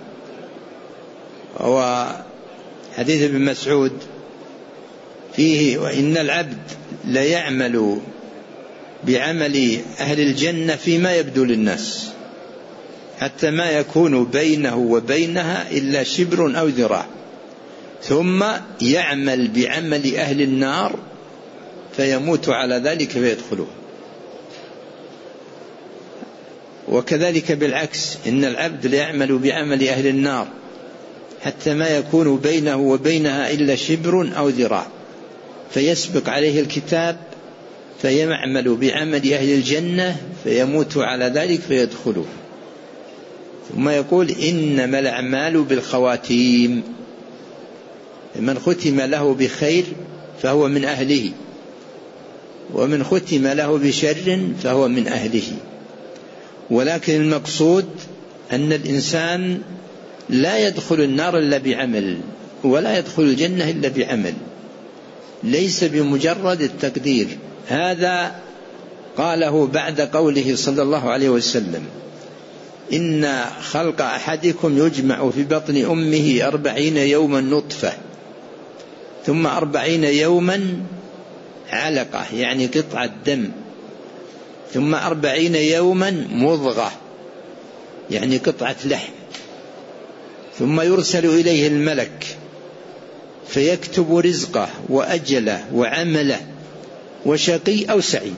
هو حديث ابن مسعود فيه: وإن العبد ليعمل بعمل أهل الجنة فيما يبدو للناس، حتى ما يكون بينه وبينها إلا شبر أو ذراع، ثم يعمل بعمل أهل النار فيموت على ذلك فيدخله. وكذلك بالعكس، إن العبد ليعمل بعمل أهل النار حتى ما يكون بينه وبينها إلا شبر أو ذراع، فيسبق عليه الكتاب فيعمل بعمل أهل الجنة فيموت على ذلك فيدخله. ثم يقول: إنما الأعمال بالخواتيم، من ختم له بخير فهو من أهله، ومن ختم له بشر فهو من أهله. ولكن المقصود أن الإنسان لا يدخل النار إلا بعمل، ولا يدخل الجنة إلا بعمل، ليس بمجرد التقدير. هذا قاله بعد قوله صلى الله عليه وسلم: إن خلق أحدكم يجمع في بطن أمه أربعين يوما نطفة، ثم أربعين يوما علقة يعني قطعة دم، ثم أربعين يوما مضغة يعني قطعة لحم، ثم يرسل إليه الملك فيكتب رزقه وأجله وعمله وشقي أو سعيد،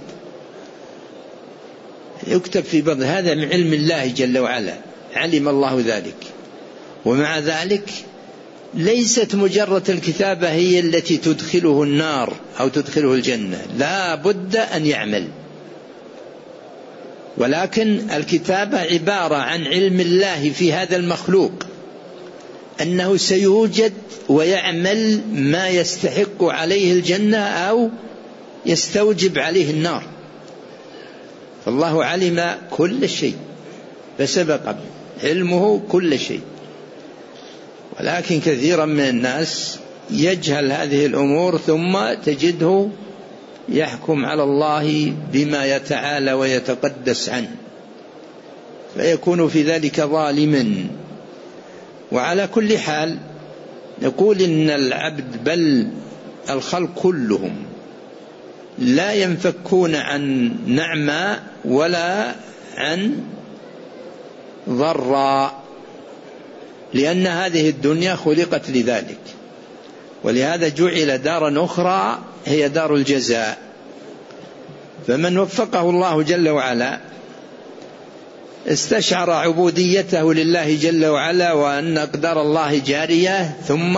يكتب في بطن. هذا من علم الله جل وعلا، علم الله ذلك. ومع ذلك ليست مجرد الكتابة هي التي تدخله النار أو تدخله الجنة، لا بد أن يعمل. ولكن الكتابة عبارة عن علم الله في هذا المخلوق أنه سيوجد ويعمل ما يستحق عليه الجنة أو يستوجب عليه النار. فالله علم كل شيء فسبق علمه كل شيء. ولكن كثيرا من الناس يجهل هذه الأمور، ثم تجده يحكم على الله بما يتعالى ويتقدس عنه، فيكون في ذلك ظالما. وعلى كل حال نقول إن العبد بل الخلق كلهم لا ينفكون عن نعمة ولا عن ضراء، لأن هذه الدنيا خلقت لذلك، ولهذا جعل دارا أخرى هي دار الجزاء. فمن وفقه الله جل وعلا استشعر عبوديته لله جل وعلا وأن أقدار الله جارية، ثم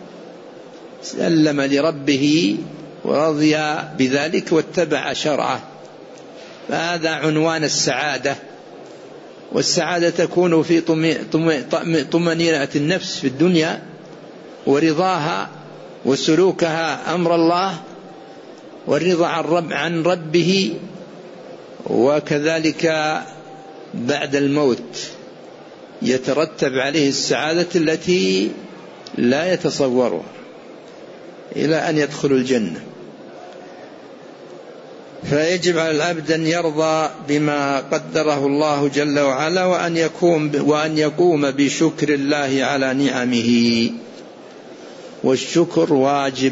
سلم لربه ورضي بذلك واتبع شرعه، فهذا عنوان السعادة والسعادة تكون في طمأنينة النفس في الدنيا ورضاها وسلوكها أمر الله والرضا عن, رب عن ربه، وكذلك بعد الموت يترتب عليه السعادة التي لا يتصورها إلى أن يدخل الجنة. فيجب على العبد أن يرضى بما قدره الله جل وعلا، وأن يقوم, وأن يقوم بشكر الله على نعمه. والشكر واجب،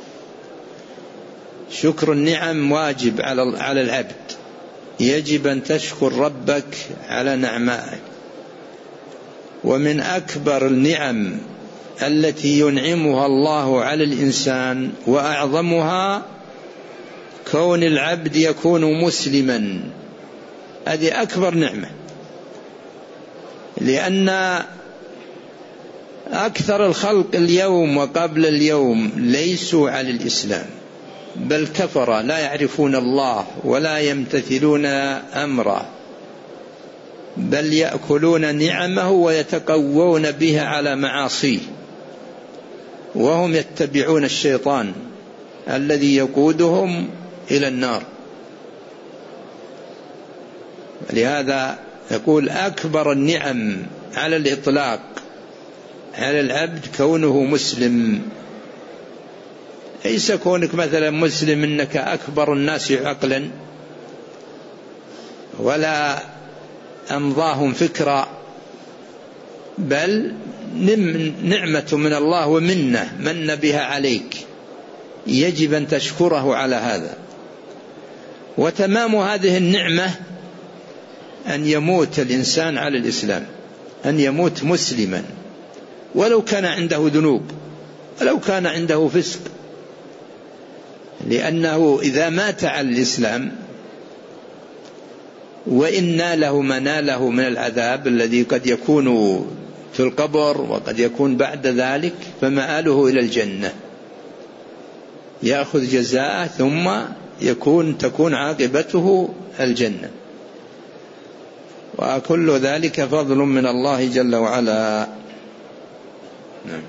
شكر النعم واجب على العبد، يجب أن تشكر ربك على نعمائه. ومن أكبر النعم التي ينعمها الله على الإنسان وأعظمها كون العبد يكون مسلما، هذه أكبر نعمة، لأن أكثر الخلق اليوم وقبل اليوم ليسوا على الإسلام، بل كفر، لا يعرفون الله ولا يمتثلون أمره، بل يأكلون نعمه ويتقوون بها على معاصيه، وهم يتبعون الشيطان الذي يقودهم إلى النار. لهذا يقول أكبر النعم على الإطلاق على العبد كونه مسلم. ليس كونك مثلا مسلم إنك أكبر الناس عقلا ولا أمضاهم فكرا، بل نعمة من الله ومنه من بها عليك، يجب أن تشكره على هذا. وتمام هذه النعمة أن يموت الإنسان على الإسلام، أن يموت مسلما ولو كان عنده ذنوب ولو كان عنده فسق، لأنه إذا مات على الإسلام وإن ناله ما ناله من العذاب الذي قد يكون في القبر وقد يكون بعد ذلك، فمآله إلى الجنة، يأخذ جزاءه ثم يكون تكون عاقبته الجنة، وكل ذلك فضل من الله جل وعلا. نعم.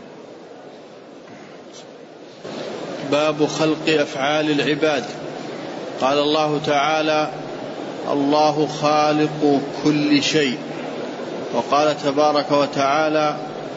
باب خلق أفعال العباد. قال الله تعالى: الله خالق كل شيء. وقال تبارك وتعالى: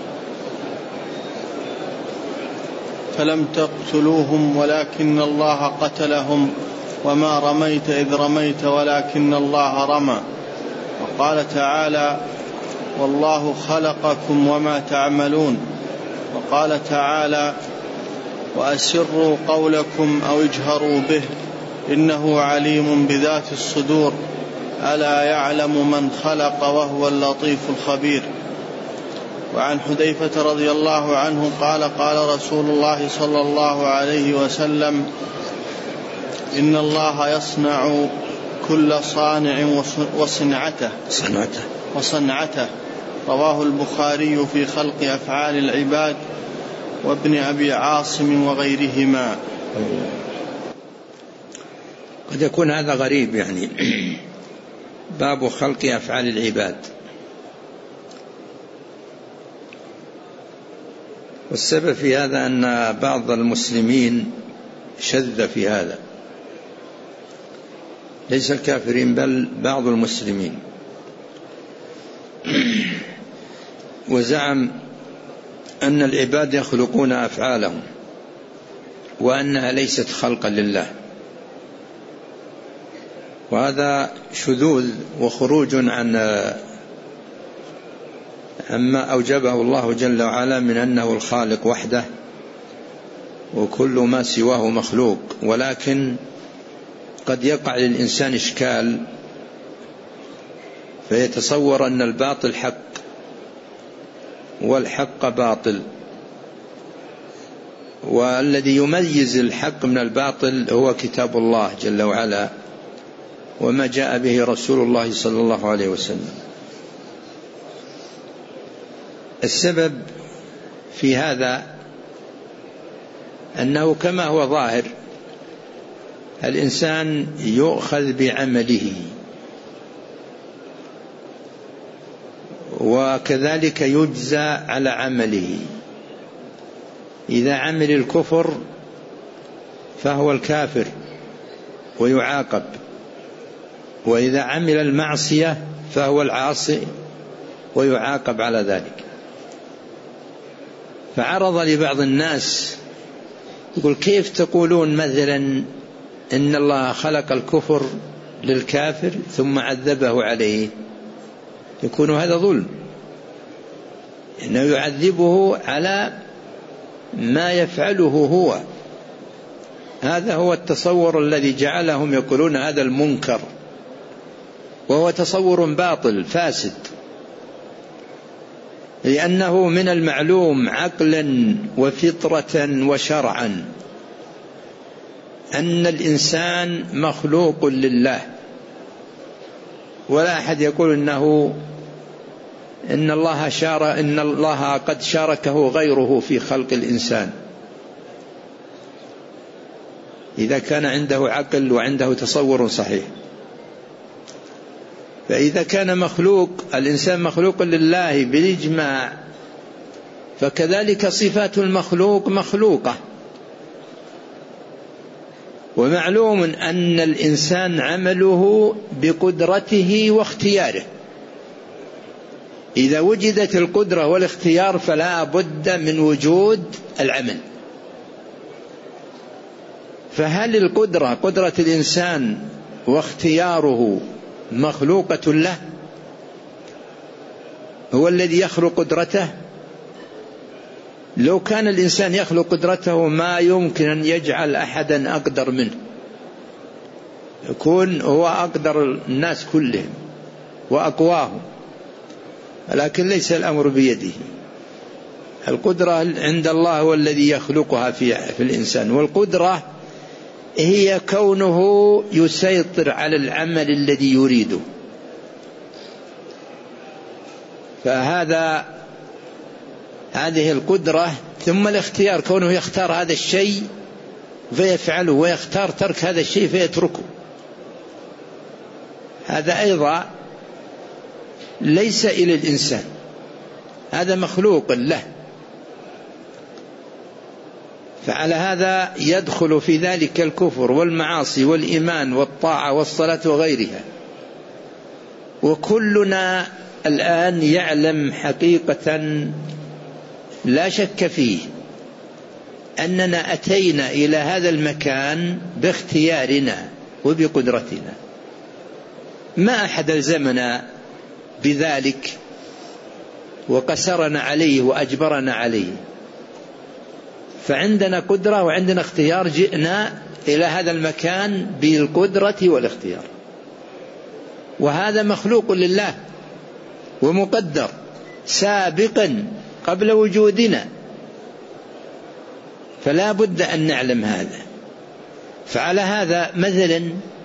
فلم تقتلوهم ولكن الله قتلهم وما رميت إذ رميت ولكن الله رمى. وقال تعالى: والله خلقكم وما تعملون. وقال تعالى: وأسروا قولكم أو اجهروا به إنه عليم بذات الصدور ألا يعلم من خلق وهو اللطيف الخبير. وعن حذيفة رضي الله عنه قال: قال رسول الله صلى الله عليه وسلم: إن الله يصنع كل صانع وصنعته وصنعته. رواه البخاري في خلق أفعال العباد وابن أبي عاصم وغيرهما. قد يكون هذا غريب يعني باب خلق أفعال العباد، والسبب في هذا أن بعض المسلمين شذ في هذا، ليس الكافرين بل بعض المسلمين، وزعم أن العباد يخلقون أفعالهم وأنها ليست خلقا لله، وهذا شذوذ وخروج عن عما أوجبه الله جل وعلا من أنه الخالق وحده وكل ما سواه مخلوق. ولكن قد يقع للإنسان إشكال فيتصور أن الباطل حق والحق باطل، والذي يميز الحق من الباطل هو كتاب الله جل وعلا وما جاء به رسول الله صلى الله عليه وسلم. السبب في هذا أنه كما هو ظاهر الإنسان يؤخذ بعمله، وكذلك يجزى على عمله. إذا عمل الكفر فهو الكافر ويعاقب، وإذا عمل المعصية فهو العاصي ويعاقب على ذلك. فعرض لبعض الناس يقول: كيف تقولون مثلا إن الله خلق الكفر للكافر ثم عذبه عليه؟ يكون هذا ظلم، إنه يعذبه على ما يفعله هو. هذا هو التصور الذي جعلهم يقولون هذا المنكر، وهو تصور باطل فاسد، لأنه من المعلوم عقلا وفطرة وشرعا أن الإنسان مخلوق لله، ولا أحد يقول إنه إن الله شار إن الله قد شاركه غيره في خلق الإنسان إذا كان عنده عقل وعنده تصور صحيح. فإذا كان مخلوق الإنسان مخلوق لله بالإجماع، فكذلك صفات المخلوق مخلوقة. ومعلوم أن الإنسان عمله بقدرته واختياره، إذا وجدت القدرة والاختيار فلا بد من وجود العمل. فهل القدرة قدرة الإنسان واختياره مخلوقة له؟ هو الذي يخلق قدرته؟ لو كان الإنسان يخلق قدرته ما يمكن أن يجعل أحدا أقدر منه، يكون هو أقدر الناس كلهم وأقواهم، لكن ليس الأمر بيده. القدرة عند الله هو الذي يخلقها في, في الإنسان، والقدرة هي كونه يسيطر على العمل الذي يريده. فهذا هذه القدرة. ثم الاختيار، كونه يختار هذا الشيء فيفعله، ويختار ترك هذا الشيء فيتركه. هذا أيضا ليس إلى الإنسان، هذا مخلوق له. فعلى هذا يدخل في ذلك الكفر والمعاصي والإيمان والطاعة والصلاة وغيرها. وكلنا الآن يعلم حقيقة لا شك فيه أننا أتينا إلى هذا المكان باختيارنا وبقدرتنا، ما أحد ألزمنا بذلك وقسرنا عليه وأجبرنا عليه. فعندنا قدرة وعندنا اختيار، جئنا إلى هذا المكان بالقدرة والاختيار، وهذا مخلوق لله ومقدر سابقا قبل وجودنا، فلا بد أن نعلم هذا. فعلى هذا مثلا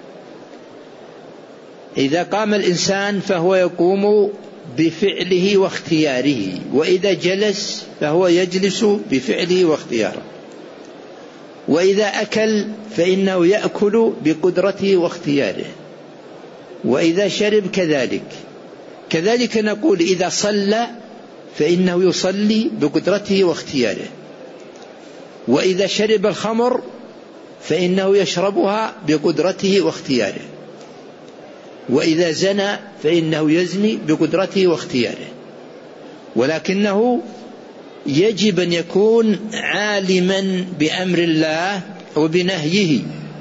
إذا قام الإنسان فهو يقوم بفعله واختياره، وإذا جلس فهو يجلس بفعله واختياره، وإذا أكل فإنه يأكل بقدرته واختياره، وإذا شرب كذلك. كذلك نقول إذا صلى فإنه يصلي بقدرته واختياره، وإذا شرب الخمر فإنه يشربها بقدرته واختياره، وإذا زنى فإنه يزني بقدرته واختياره. ولكنه يجب أن يكون عالما بأمر الله وبنهيه،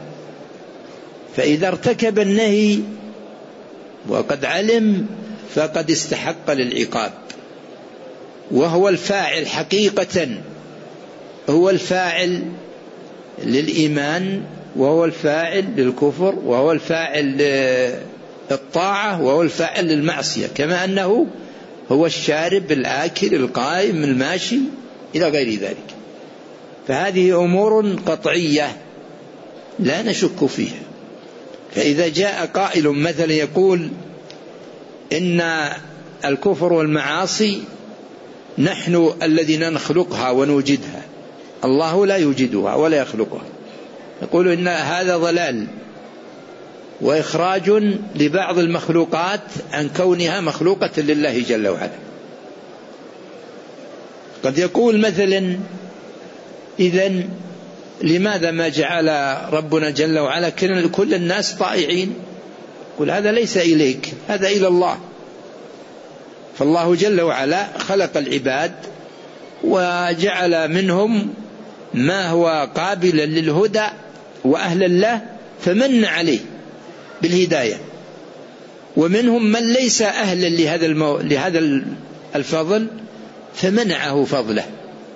فإذا ارتكب النهي وقد علم فقد استحق للعقاب، وهو الفاعل حقيقة، هو الفاعل للإيمان، وهو الفاعل للكفر، وهو الفاعل للطاعة، وهو الفاعل للمعصية، كما أنه هو الشارب الآكل القائم الماشي إلى غير ذلك. فهذه أمور قطعية لا نشك فيها. فإذا جاء قائل مثلا يقول إن الكفر والمعاصي نحن الذين نخلقها ونوجدها، الله لا يوجدها ولا يخلقها، يقول إن هذا ضلال وإخراج لبعض المخلوقات عن كونها مخلوقة لله جل وعلا. قد يقول مثلا إذن لماذا ما جعل ربنا جل وعلا كل الناس طائعين؟ قل هذا ليس إليك، هذا إلى الله. فالله جل وعلا خلق العباد وجعل منهم ما هو قابلا للهدى وأهلا له فمن عليه بالهداية، ومنهم من ليس أهلا لهذا المو... لهذا الفضل فمنعه فضله.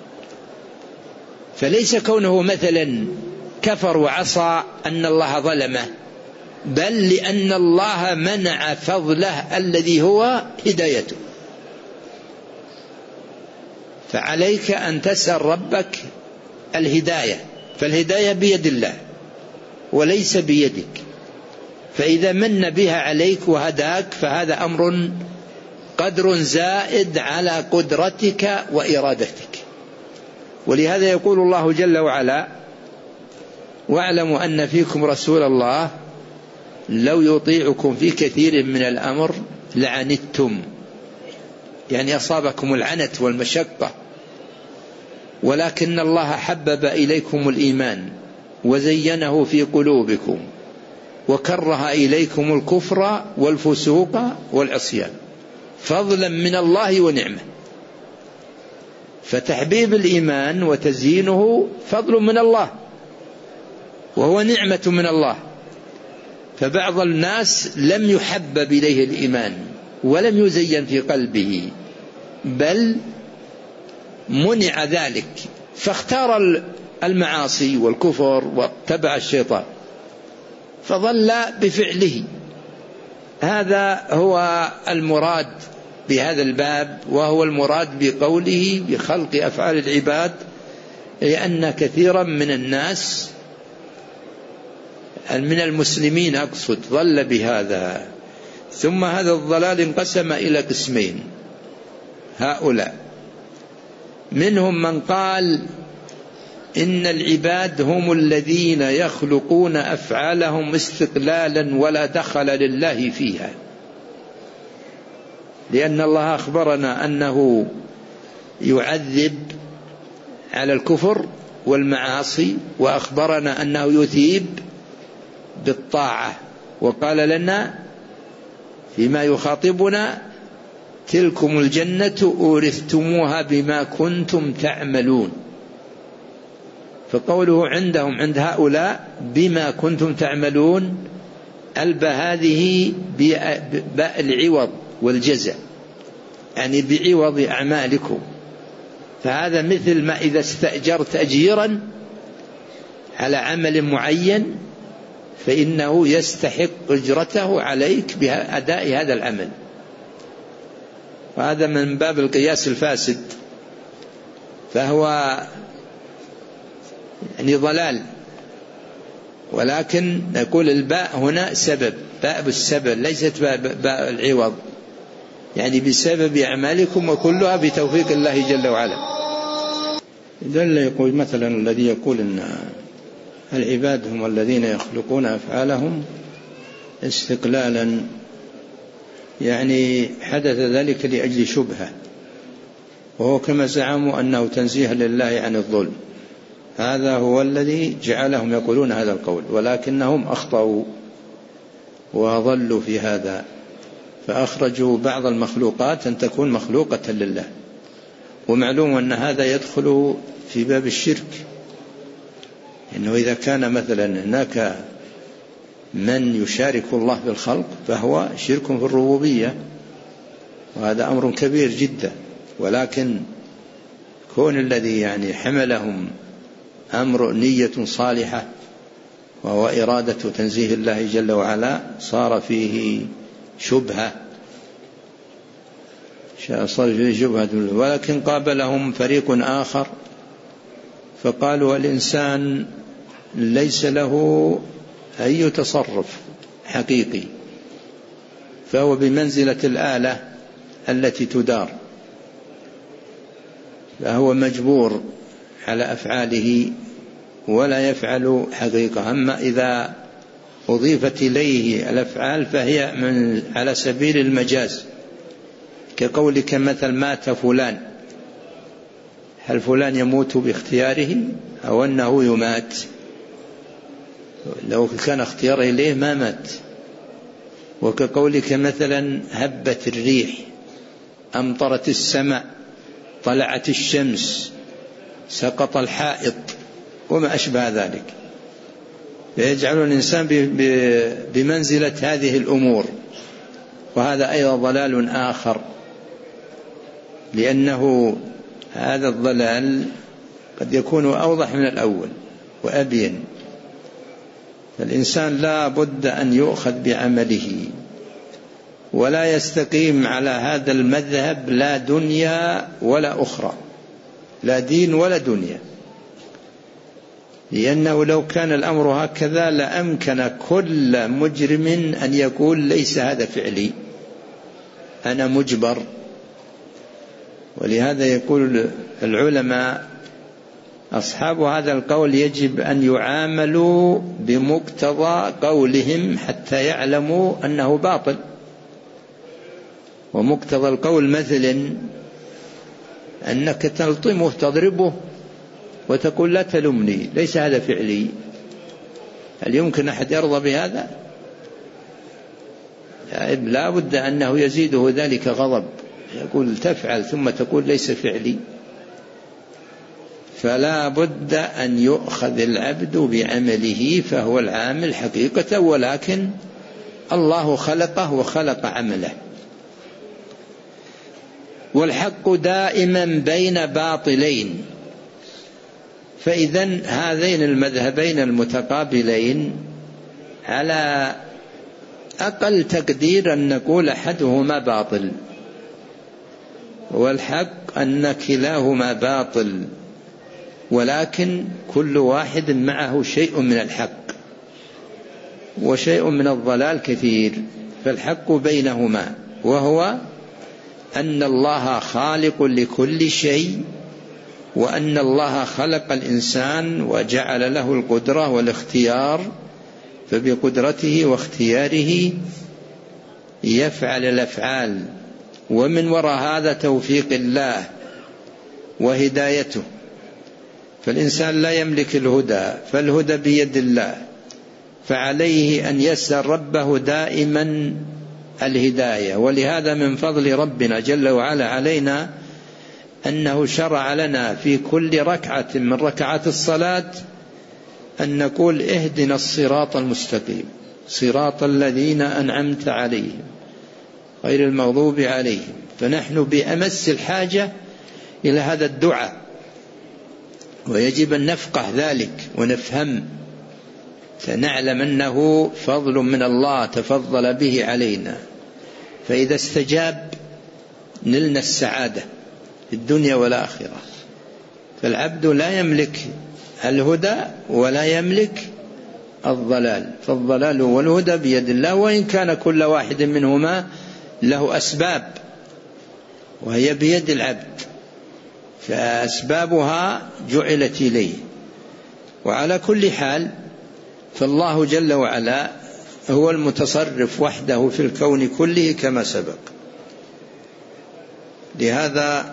فليس كونه مثلا كفر وعصى أن الله ظلمه، بل لأن الله منع فضله الذي هو هدايته. فعليك أن تسأل ربك الهداية، فالهداية بيد الله وليس بيدك، فإذا من بها عليك وهداك فهذا أمر قدر زائد على قدرتك وإرادتك. ولهذا يقول الله جل وعلا: واعلموا أن فيكم رسول الله لو يطيعكم في كثير من الأمر لعنتم، يعني أصابكم العنت والمشقة، ولكن الله حبب إليكم الإيمان وزينه في قلوبكم وكره إليكم الكفر والفسوق والعصيان فضلا من الله ونعمة. فتحبيب الإيمان وتزيينه فضل من الله وهو نعمة من الله. فبعض الناس لم يحبب إليه الإيمان ولم يزين في قلبه، بل منع ذلك فاختار المعاصي والكفر واتبع الشيطان فضل بفعله. هذا هو المراد بهذا الباب، وهو المراد بقوله بخلق أفعال العباد، لأن كثيرا من الناس من المسلمين أقصد ضل بهذا. ثم هذا الضلال انقسم إلى قسمين. هؤلاء منهم من قال إن العباد هم الذين يخلقون أفعالهم استقلالا ولا دخل لله فيها، لأن الله أخبرنا أنه يعذب على الكفر والمعاصي، وأخبرنا أنه يثيب بالطاعة، وقال لنا فيما يخاطبنا: تلكم الجنة أورثتموها بما كنتم تعملون. فقوله عندهم عند هؤلاء بما كنتم تعملون ألبى هذه باء العوض والجزاء، يعني بعوض أعمالكم. فهذا مثل ما إذا استأجرت أجيرا على عمل معين فإنه يستحق أجرته عليك بأداء هذا العمل. وهذا من باب القياس الفاسد، فهو يعني ضلال. ولكن نقول الباء هنا سبب، باء بالسبب ليست باء العوض، يعني بسبب أعمالكم وكلها بتوفيق الله جل وعلا. دل يقول مثلا الذي يقول أن العباد هم الذين يخلقون أفعالهم استقلالا، يعني حدث ذلك لأجل شبهة، وهو كما زعموا أنه تنزيه لله عن الظلم. هذا هو الذي جعلهم يقولون هذا القول، ولكنهم أخطأوا وظلوا في هذا، فأخرجوا بعض المخلوقات أن تكون مخلوقة لله. ومعلوم أن هذا يدخل في باب الشرك، إنه إذا كان مثلا هناك من يشارك الله بالخلق فهو شرك في الربوبية، وهذا أمر كبير جدا. ولكن كون الذي يعني حملهم أمر نية صالحة وهو إرادة تنزيه الله جل وعلا صار فيه شبهة، صار فيه شبهة. ولكن قابلهم فريق آخر فقالوا الإنسان ليس له أي تصرف حقيقي، فهو بمنزلة الآلة التي تدار، فهو مجبور على أفعاله ولا يفعل حقيقة. أما إذا أضيفت إليه الأفعال فهي من على سبيل المجاز، كقولك مثل مات فلان، هل فلان يموت باختياره أو أنه يمات؟ لو كان اختياره إليه ما مات. وكقولك مثلا هبت الريح، أمطرت السماء، طلعت الشمس، سقط الحائط وما أشبه ذلك، فيجعل الإنسان بمنزلة هذه الأمور. وهذا أيضا ضلال آخر، لأنه هذا الضلال قد يكون أوضح من الأول وأبين. فالإنسان لا بد أن يؤخذ بعمله، ولا يستقيم على هذا المذهب لا دنيا ولا أخرى، لا دين ولا دنيا، لأنه لو كان الأمر هكذا لأمكن كل مجرم أن يقول ليس هذا فعلي، أنا مجبر. ولهذا يقول العلماء أصحاب هذا القول يجب أن يعاملوا بمقتضى قولهم حتى يعلموا أنه باطل. ومقتضى القول مثل أنك تلطمه تضربه وتقول لا تلمني ليس هذا فعلي، هل يمكن أحد يرضى بهذا؟ لا بد أنه يزيده ذلك غضب، يقول تفعل ثم تقول ليس فعلي. فلا بد أن يؤخذ العبد بعمله، فهو العامل حقيقة، ولكن الله خلقه وخلق عمله. والحق دائما بين باطلين، فإذن هذين المذهبين المتقابلين على أقل تقدير أن نقول أحدهما باطل، والحق أن كلاهما باطل، ولكن كل واحد معه شيء من الحق وشيء من الضلال كثير. فالحق بينهما، وهو أن الله خالق لكل شيء، وأن الله خلق الإنسان وجعل له القدرة والاختيار، فبقدرته واختياره يفعل الأفعال، ومن وراء هذا توفيق الله وهدايته. فالإنسان لا يملك الهدى، فالهدى بيد الله، فعليه أن يسأل ربه دائما الهداية. ولهذا من فضل ربنا جل وعلا علينا أنه شرع لنا في كل ركعة من ركعات الصلاة أن نقول اهدنا الصراط المستقيم، صراط الذين أنعمت عليهم غير المغضوب عليهم. فنحن بأمس الحاجة إلى هذا الدعاء، ويجب أن نفقه ذلك ونفهم، فنعلم أنه فضل من الله تفضل به علينا. فإذا استجاب نلنا السعادة في الدنيا والآخرة. فالعبد لا يملك الهدى ولا يملك الضلال، فالضلال والهدى بيد الله، وإن كان كل واحد منهما له أسباب وهي بيد العبد، فأسبابها جعلت إليه. وعلى كل حال فالله جل وعلا هو المتصرف وحده في الكون كله كما سبق. لهذا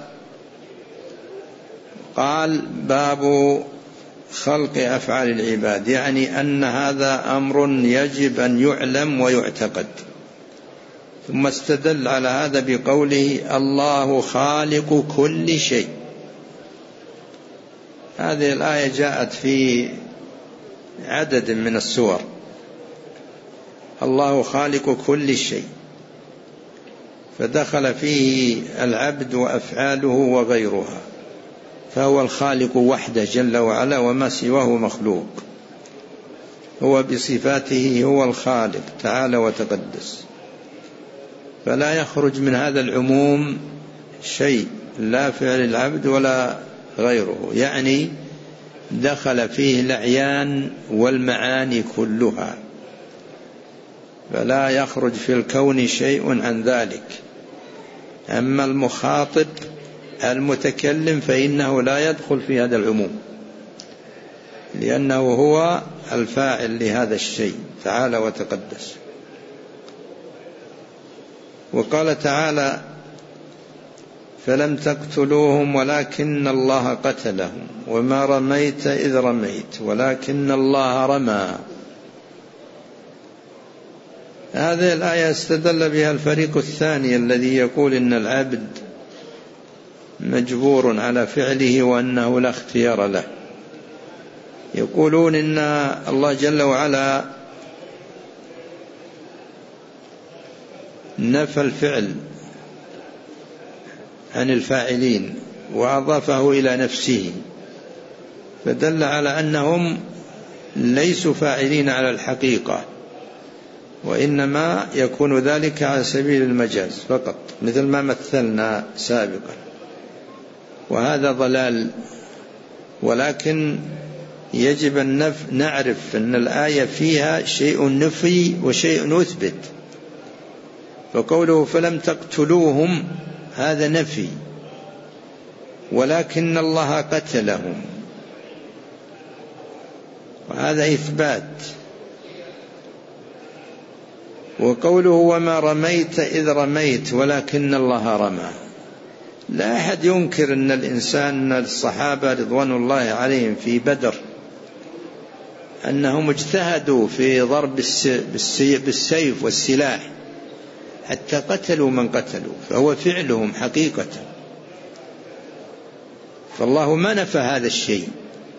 قال باب خلق أفعال العباد، يعني أن هذا أمر يجب أن يعلم ويعتقد. ثم استدل على هذا بقوله الله خالق كل شيء. هذه الآية جاءت في عدد من السور، الله خالق كل شيء، فدخل فيه العبد وأفعاله وغيرها، فهو الخالق وحده جل وعلا، وما سواه مخلوق. هو بصفاته هو الخالق تعالى وتقدس، فلا يخرج من هذا العموم شيء، لا فعل العبد ولا غيره، يعني دخل فيه الأعيان والمعاني كلها، فلا يخرج في الكون شيء عن ذلك. أما المخاطب المتكلم فإنه لا يدخل في هذا العموم، لأنه هو الفاعل لهذا الشيء تعالى وتقدس. وقال تعالى فلم تقتلوهم ولكن الله قتلهم وما رميت إذ رميت ولكن الله رمى. هذه الآية استدل بها الفريق الثاني الذي يقول إن العبد مجبور على فعله وأنه لا اختيار له. يقولون إن الله جل وعلا نفى الفعل عن الفاعلين وأضافه إلى نفسه، فدل على أنهم ليسوا فاعلين على الحقيقة، وإنما يكون ذلك على سبيل المجاز فقط، مثل ما مثلنا سابقا، وهذا ضلال. ولكن يجب أن نعرف أن الآية فيها شيء نفي وشيء أثبت. فقوله فلم تقتلوهم هذا نفي، ولكن الله قتلهم وهذا إثبات. وقوله وما رميت إذ رميت ولكن الله رمى، لا أحد ينكر أن الإنسان الصحابة رضوان الله عليهم في بدر أنهم اجتهدوا في ضرب بالسيف والسلاح حتى قتلوا من قتلوا، فهو فعلهم حقيقة. فالله ما نفى هذا الشيء،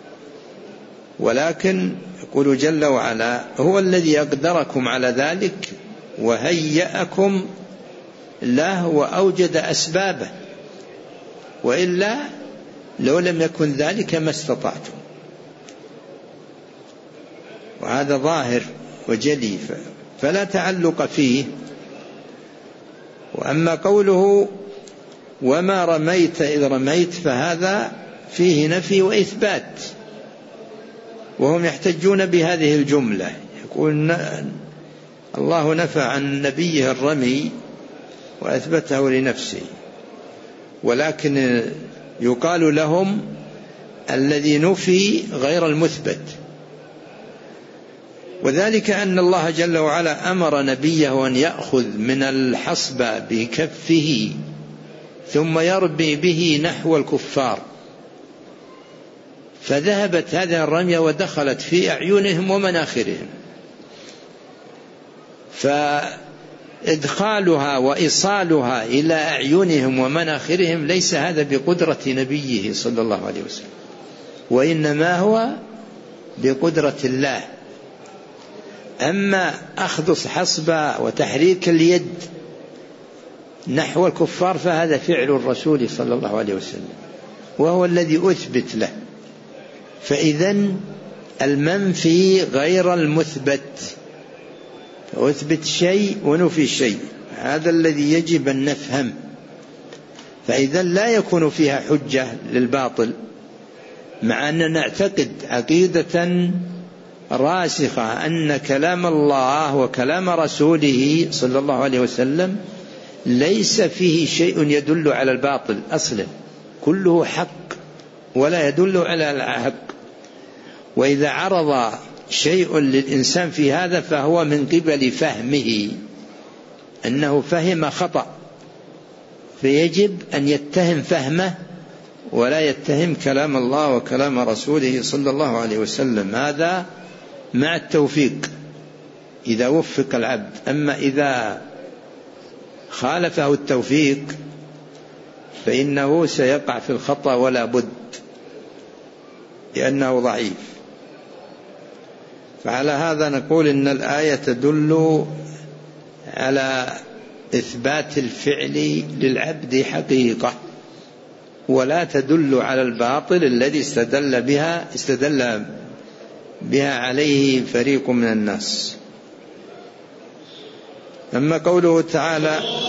ولكن يقول جل وعلا هو الذي أقدركم على ذلك وهيأكم له وأوجد أسبابه، وإلا لو لم يكن ذلك ما استطعتم. وهذا ظاهر وجلي فلا تعلق فيه. وأما قوله وما رميت إذ رميت فهذا فيه نفي وإثبات، وهم يحتجون بهذه الجملة، يقول الله نفى عن نبيه الرمي وأثبته لنفسه، ولكن يقال لهم الذي نفي غير المثبت. وذلك أن الله جل وعلا أمر نبيه أن يأخذ من الحصبة بكفه ثم يرمي به نحو الكفار، فذهبت هذه الرمية ودخلت في أعينهم ومناخرهم، فإدخالها وإيصالها إلى أعينهم ومناخرهم ليس هذا بقدرة نبيه صلى الله عليه وسلم، وإنما هو بقدرة الله. أما أخذ حصبة وتحريك اليد نحو الكفار فهذا فعل الرسول صلى الله عليه وسلم، وهو الذي أثبت له. فإذن المنفي غير المثبت، أثبت شيء ونفي شيء، هذا الذي يجب أن نفهم. فإذا لا يكون فيها حجة للباطل، مع أننا نعتقد عقيدة راسخة أن كلام الله وكلام رسوله صلى الله عليه وسلم ليس فيه شيء يدل على الباطل أصلا، كله حق ولا يدل على الحق. وإذا عرض شيء للإنسان في هذا فهو من قبل فهمه، أنه فهم خطأ، فيجب أن يتهم فهمه ولا يتهم كلام الله وكلام رسوله صلى الله عليه وسلم. هذا مع التوفيق إذا وفق العبد. أما إذا خالفه التوفيق فإنه سيقع في الخطأ ولا بد، لأنه ضعيف. فعلى هذا نقول إن الآية تدل على إثبات الفعل للعبد حقيقة، ولا تدل على الباطل الذي استدل بها استدل بها عليه فريق من الناس. أما قوله تعالى